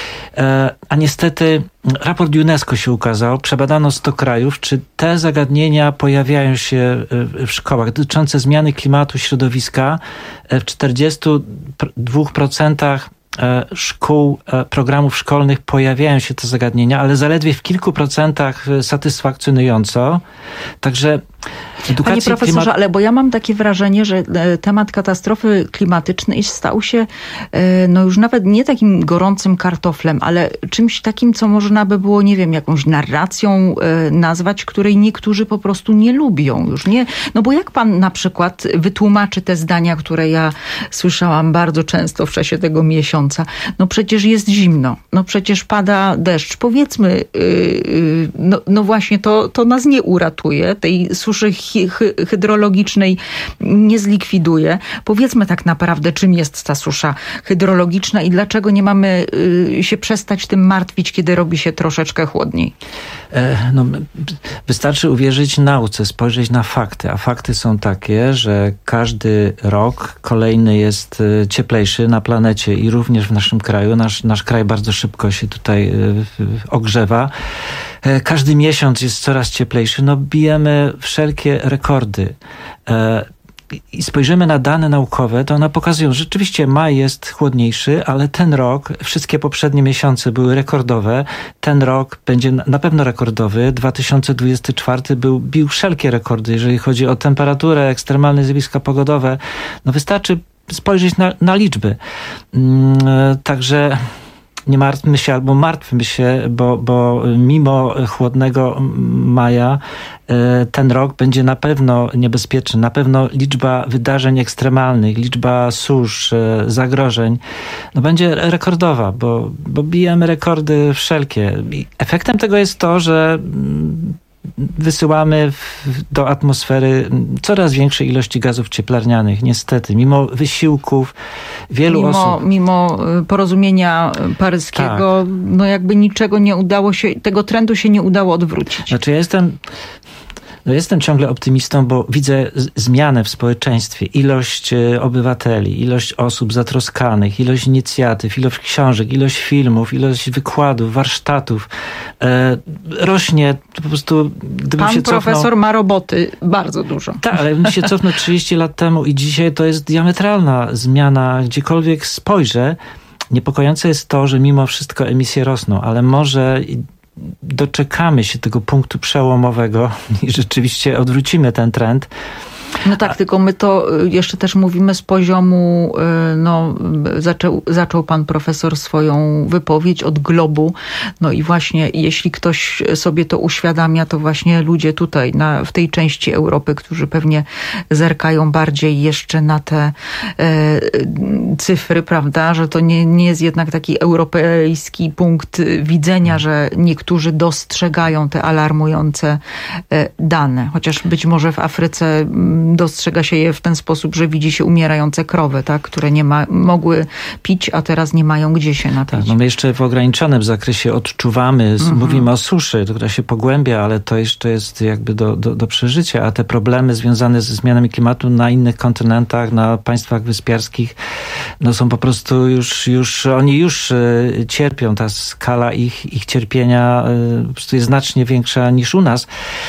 E, a niestety raport UNESCO się ukazał, przebadano sto krajów, czy te zagadnienia pojawiają się w szkołach dotyczące zmiany klimatu, środowiska. W czterdziestu dwóch procentach szkół, programów szkolnych pojawiają się te zagadnienia, ale zaledwie w kilku procentach satysfakcjonująco. Także edukacja Panie profesorze, klimat... ale bo ja mam takie wrażenie, że temat katastrofy klimatycznej stał się no już nawet nie takim gorącym kartoflem, ale czymś takim, co można by było, nie wiem, jakąś narracją nazwać, której niektórzy po prostu nie lubią już. Nie? No bo jak pan na przykład wytłumaczy te zdania, które ja słyszałam bardzo często w czasie tego miesiąca? No przecież jest zimno, no przecież pada deszcz. Powiedzmy, yy, no, no właśnie to, to nas nie uratuje, tej suszy hy, hy, hydrologicznej nie zlikwiduje. Powiedzmy tak naprawdę, czym jest ta susza hydrologiczna i dlaczego nie mamy yy, się przestać tym martwić, kiedy robi się troszeczkę chłodniej. E, no, wystarczy uwierzyć nauce, spojrzeć na fakty, a fakty są takie, że każdy rok kolejny jest cieplejszy na planecie i również w naszym kraju. Nasz, nasz kraj bardzo szybko się tutaj y, y, ogrzewa. E, każdy miesiąc jest coraz cieplejszy. No, bijemy wszelkie rekordy. E, i spojrzymy na dane naukowe, to one pokazują, że rzeczywiście maj jest chłodniejszy, ale ten rok, wszystkie poprzednie miesiące były rekordowe. Ten rok będzie na pewno rekordowy. dwa tysiące dwudziesty czwarty był, bił wszelkie rekordy, jeżeli chodzi o temperaturę, ekstremalne zjawiska pogodowe. No wystarczy spojrzeć na, na liczby. Także nie martwmy się albo martwmy się, bo, bo mimo chłodnego maja ten rok będzie na pewno niebezpieczny. Na pewno liczba wydarzeń ekstremalnych, liczba susz, zagrożeń no będzie rekordowa, bo, bo bijemy rekordy wszelkie. I efektem tego jest to, że wysyłamy w, do atmosfery coraz większej ilości gazów cieplarnianych. Niestety, mimo wysiłków wielu mimo, osób... Mimo porozumienia paryskiego, tak. No jakby niczego nie udało się, tego trendu się nie udało odwrócić. Znaczy ja jestem... No jestem ciągle optymistą, bo widzę zmianę w społeczeństwie. Ilość obywateli, ilość osób zatroskanych, ilość inicjatyw, ilość książek, ilość filmów, ilość wykładów, warsztatów e, rośnie po prostu... Pan się profesor cofnął... ma roboty bardzo dużo. Tak, ale bym się cofnął trzydzieści lat temu i dzisiaj to jest diametralna zmiana. Gdziekolwiek spojrzę, niepokojące jest to, że mimo wszystko emisje rosną, ale może... doczekamy się tego punktu przełomowego i rzeczywiście odwrócimy ten trend. No tak, tylko my to jeszcze też mówimy z poziomu, no zaczął, zaczął pan profesor swoją wypowiedź od globu, no i właśnie jeśli ktoś sobie to uświadamia, to właśnie ludzie tutaj na, w tej części Europy, którzy pewnie zerkają bardziej jeszcze na te e, cyfry, prawda, że to nie, nie jest jednak taki europejski punkt widzenia, że niektórzy dostrzegają te alarmujące e, dane, chociaż być może w Afryce dostrzega się je w ten sposób, że widzi się umierające krowy, tak, które nie ma, mogły pić, a teraz nie mają gdzie się napić. Tak, no my jeszcze w ograniczonym zakresie odczuwamy, mm-hmm. mówimy o suszy, która się pogłębia, ale to jeszcze jest jakby do, do, do przeżycia, a te problemy związane ze zmianami klimatu na innych kontynentach, na państwach wyspiarskich, no są po prostu już, już oni już y, cierpią, ta skala ich, ich cierpienia y, po prostu jest znacznie większa niż u nas.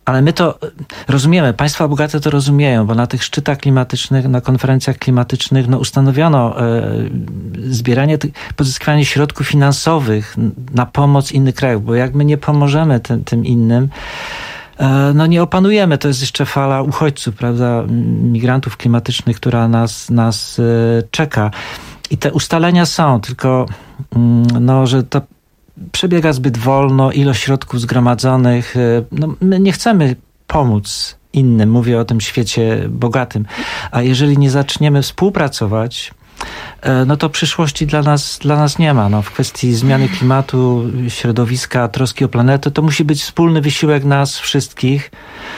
Ale my to rozumiemy, państwa bogate to rozumieją, bo na tych szczytach klimatycznych, na konferencjach klimatycznych no, ustanowiono e, zbieranie, pozyskiwanie środków finansowych na pomoc innym krajom, bo jak my nie pomożemy tym, tym innym, e, no nie opanujemy. To jest jeszcze fala uchodźców, prawda, migrantów klimatycznych, która nas, nas e, czeka. I te ustalenia są, tylko no, że to przebiega zbyt wolno, ilość środków zgromadzonych. No, my nie chcemy pomóc innym, mówię o tym świecie bogatym. A jeżeli nie zaczniemy współpracować, no to przyszłości dla nas, dla nas nie ma. No, w kwestii zmiany klimatu, środowiska, troski o planetę, to musi być wspólny wysiłek nas wszystkich,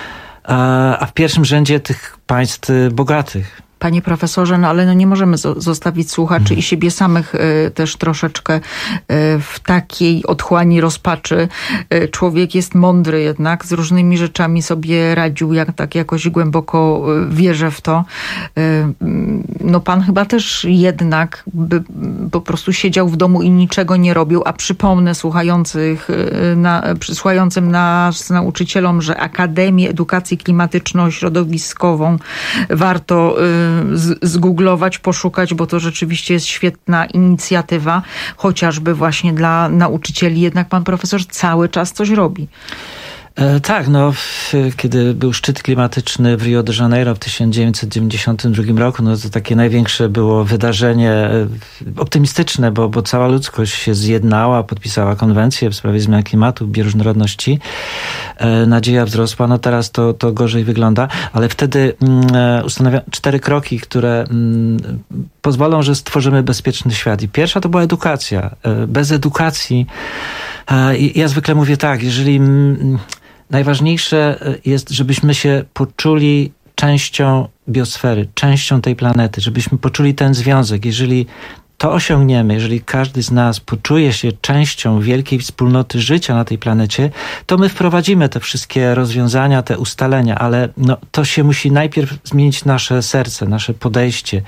a w pierwszym rzędzie tych państw bogatych. Panie profesorze, no ale no nie możemy zostawić słuchaczy i siebie samych y, też troszeczkę y, w takiej otchłani rozpaczy. Y, człowiek jest mądry jednak, z różnymi rzeczami sobie radził, jak tak jakoś głęboko y, wierzę w to. Y, no pan chyba też jednak by po prostu siedział w domu i niczego nie robił, a przypomnę słuchających, y, na, słuchającym nas nauczycielom, że Akademię Edukacji Klimatyczno-Środowiskową warto y, zgooglować, poszukać, bo to rzeczywiście jest świetna inicjatywa, chociażby właśnie dla nauczycieli. Jednak pan profesor cały czas coś robi. E, tak, no w, kiedy był szczyt klimatyczny w Rio de Janeiro w tysiąc dziewięćset dziewięćdziesiątym drugim roku, no to takie największe było wydarzenie e, optymistyczne, bo, bo cała ludzkość się zjednała, podpisała konwencję w sprawie zmian klimatu, bioróżnorodności. E, nadzieja wzrosła, no teraz to, to gorzej wygląda, ale wtedy mm, ustanowiono cztery kroki, które mm, pozwolą, że stworzymy bezpieczny świat. I pierwsza to była edukacja. E, bez edukacji e, ja zwykle mówię tak, jeżeli mm, najważniejsze jest, żebyśmy się poczuli częścią biosfery, częścią tej planety, żebyśmy poczuli ten związek. Jeżeli to osiągniemy, jeżeli każdy z nas poczuje się częścią wielkiej wspólnoty życia na tej planecie, to my wprowadzimy te wszystkie rozwiązania, te ustalenia, ale no, to się musi najpierw zmienić nasze serce, nasze podejście.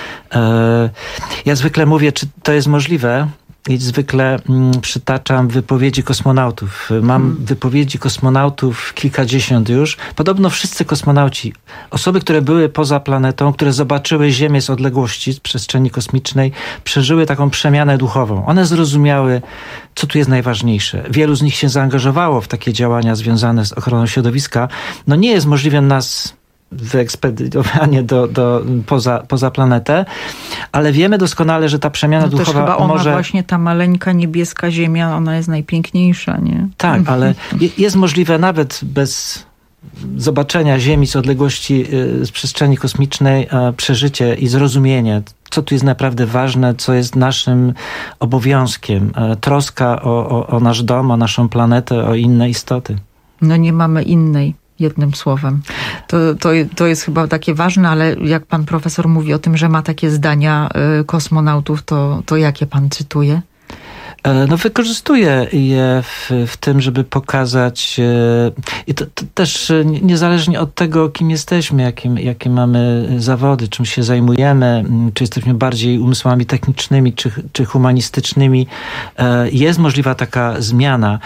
Ja zwykle mówię, czy to jest możliwe? I zwykle mm, przytaczam wypowiedzi kosmonautów. Mam hmm. wypowiedzi kosmonautów kilkadziesiąt już. Podobno wszyscy kosmonauci, osoby, które były poza planetą, które zobaczyły Ziemię z odległości, z przestrzeni kosmicznej, przeżyły taką przemianę duchową. One zrozumiały, co tu jest najważniejsze. Wielu z nich się zaangażowało w takie działania związane z ochroną środowiska. No nie jest możliwe nas wyekspediowanie do, do, poza, poza planetę, ale wiemy doskonale, że ta przemiana no duchowa też chyba ona może... właśnie ta maleńka niebieska ziemia, ona jest najpiękniejsza, nie? Tak, ale jest możliwe nawet bez zobaczenia Ziemi z odległości, z przestrzeni kosmicznej, przeżycie i zrozumienie, co tu jest naprawdę ważne, co jest naszym obowiązkiem. Troska o, o, o nasz dom, o naszą planetę, o inne istoty. No nie mamy innej. Jednym słowem. To, to, to jest chyba takie ważne, ale jak pan profesor mówi o tym, że ma takie zdania y, kosmonautów, to, to jakie pan cytuje? No wykorzystuję je w, w tym, żeby pokazać i to, to też niezależnie od tego, kim jesteśmy, jakie, jakie mamy zawody, czym się zajmujemy, czy jesteśmy bardziej umysłami technicznymi, czy, czy humanistycznymi, jest możliwa taka zmiana.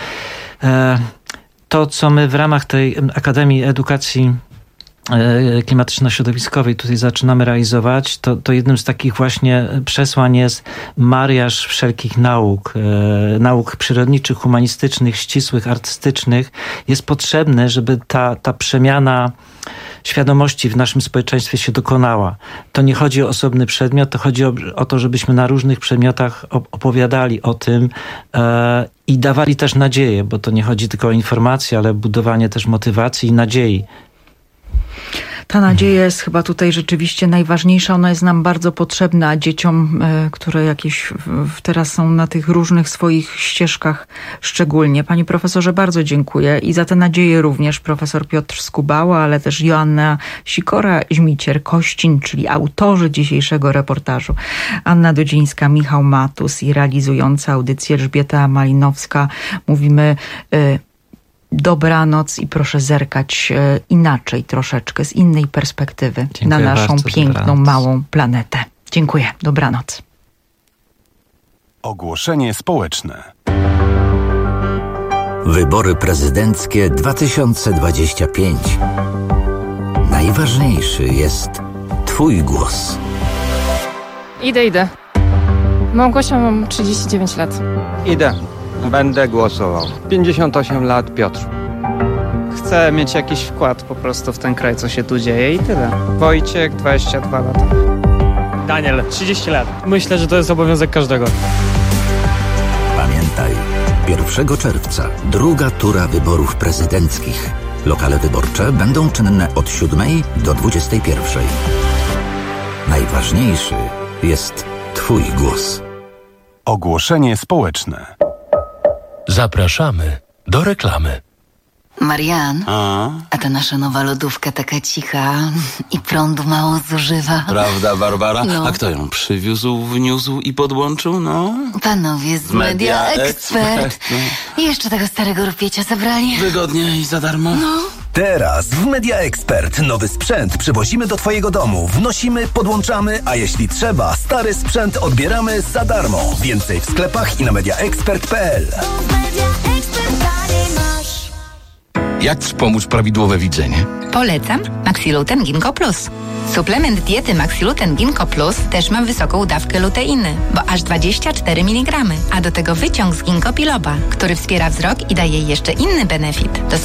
To, co my w ramach tej Akademii Edukacji klimatyczno-środowiskowej tutaj zaczynamy realizować, to, to jednym z takich właśnie przesłań jest mariaż wszelkich nauk, e, nauk przyrodniczych, humanistycznych, ścisłych, artystycznych. Jest potrzebne, żeby ta, ta przemiana świadomości w naszym społeczeństwie się dokonała. To nie chodzi o osobny przedmiot, to chodzi o, o to, żebyśmy na różnych przedmiotach opowiadali o tym e, i dawali też nadzieję, bo to nie chodzi tylko o informacje, ale budowanie też motywacji i nadziei. Ta nadzieja jest chyba tutaj rzeczywiście najważniejsza. Ona jest nam bardzo potrzebna, a dzieciom, które jakieś teraz są na tych różnych swoich ścieżkach szczególnie. Panie profesorze, bardzo dziękuję i za tę nadzieję również profesor Piotr Skubała, ale też Joanna Sikora, Żmicier-Kościn, czyli autorzy dzisiejszego reportażu. Anna Dudzińska, Michał Matus i realizująca audycję Elżbieta Malinowska. Mówimy y, dobranoc i proszę zerkać inaczej troszeczkę, z innej perspektywy Dziękuję na naszą bardzo, piękną, dobranoc. Małą planetę. Dziękuję. Dobranoc. Ogłoszenie społeczne. Wybory prezydenckie dwa tysiące dwudziesty piąty. Najważniejszy jest Twój głos. Idę, idę. Małgosia, mam trzydzieści dziewięć lat. Idę. Będę głosował. pięćdziesiąt osiem lat, Piotr. Chcę mieć jakiś wkład po prostu w ten kraj, co się tu dzieje i tyle. Wojciech, dwadzieścia dwa lata. Daniel, trzydzieści lat. Myślę, że to jest obowiązek każdego. Pamiętaj, pierwszego czerwca druga tura wyborów prezydenckich. Lokale wyborcze będą czynne od siódmej do dwudziestej pierwszej. Najważniejszy jest Twój głos. Ogłoszenie społeczne. Zapraszamy do reklamy. Marian, A? a ta nasza nowa lodówka taka cicha i prądu mało zużywa. Prawda, Barbara? No. A kto ją przywiózł, wniósł i podłączył, no? Panowie z Media Expert. I jeszcze tego starego rupiecie zabrali. Wygodnie i za darmo. No. Teraz w Media Expert nowy sprzęt przywozimy do Twojego domu, wnosimy, podłączamy, a jeśli trzeba, stary sprzęt odbieramy za darmo. Więcej w sklepach i na mediaexpert kropka p l. Jak wspomóc prawidłowe widzenie? Polecam Maxiluten Ginkgo Plus. Suplement diety Maxiluten Ginkgo Plus też ma wysoką dawkę luteiny, bo aż dwadzieścia cztery miligramy, a do tego wyciąg z ginkgo biloba, który wspiera wzrok i daje jeszcze inny benefit.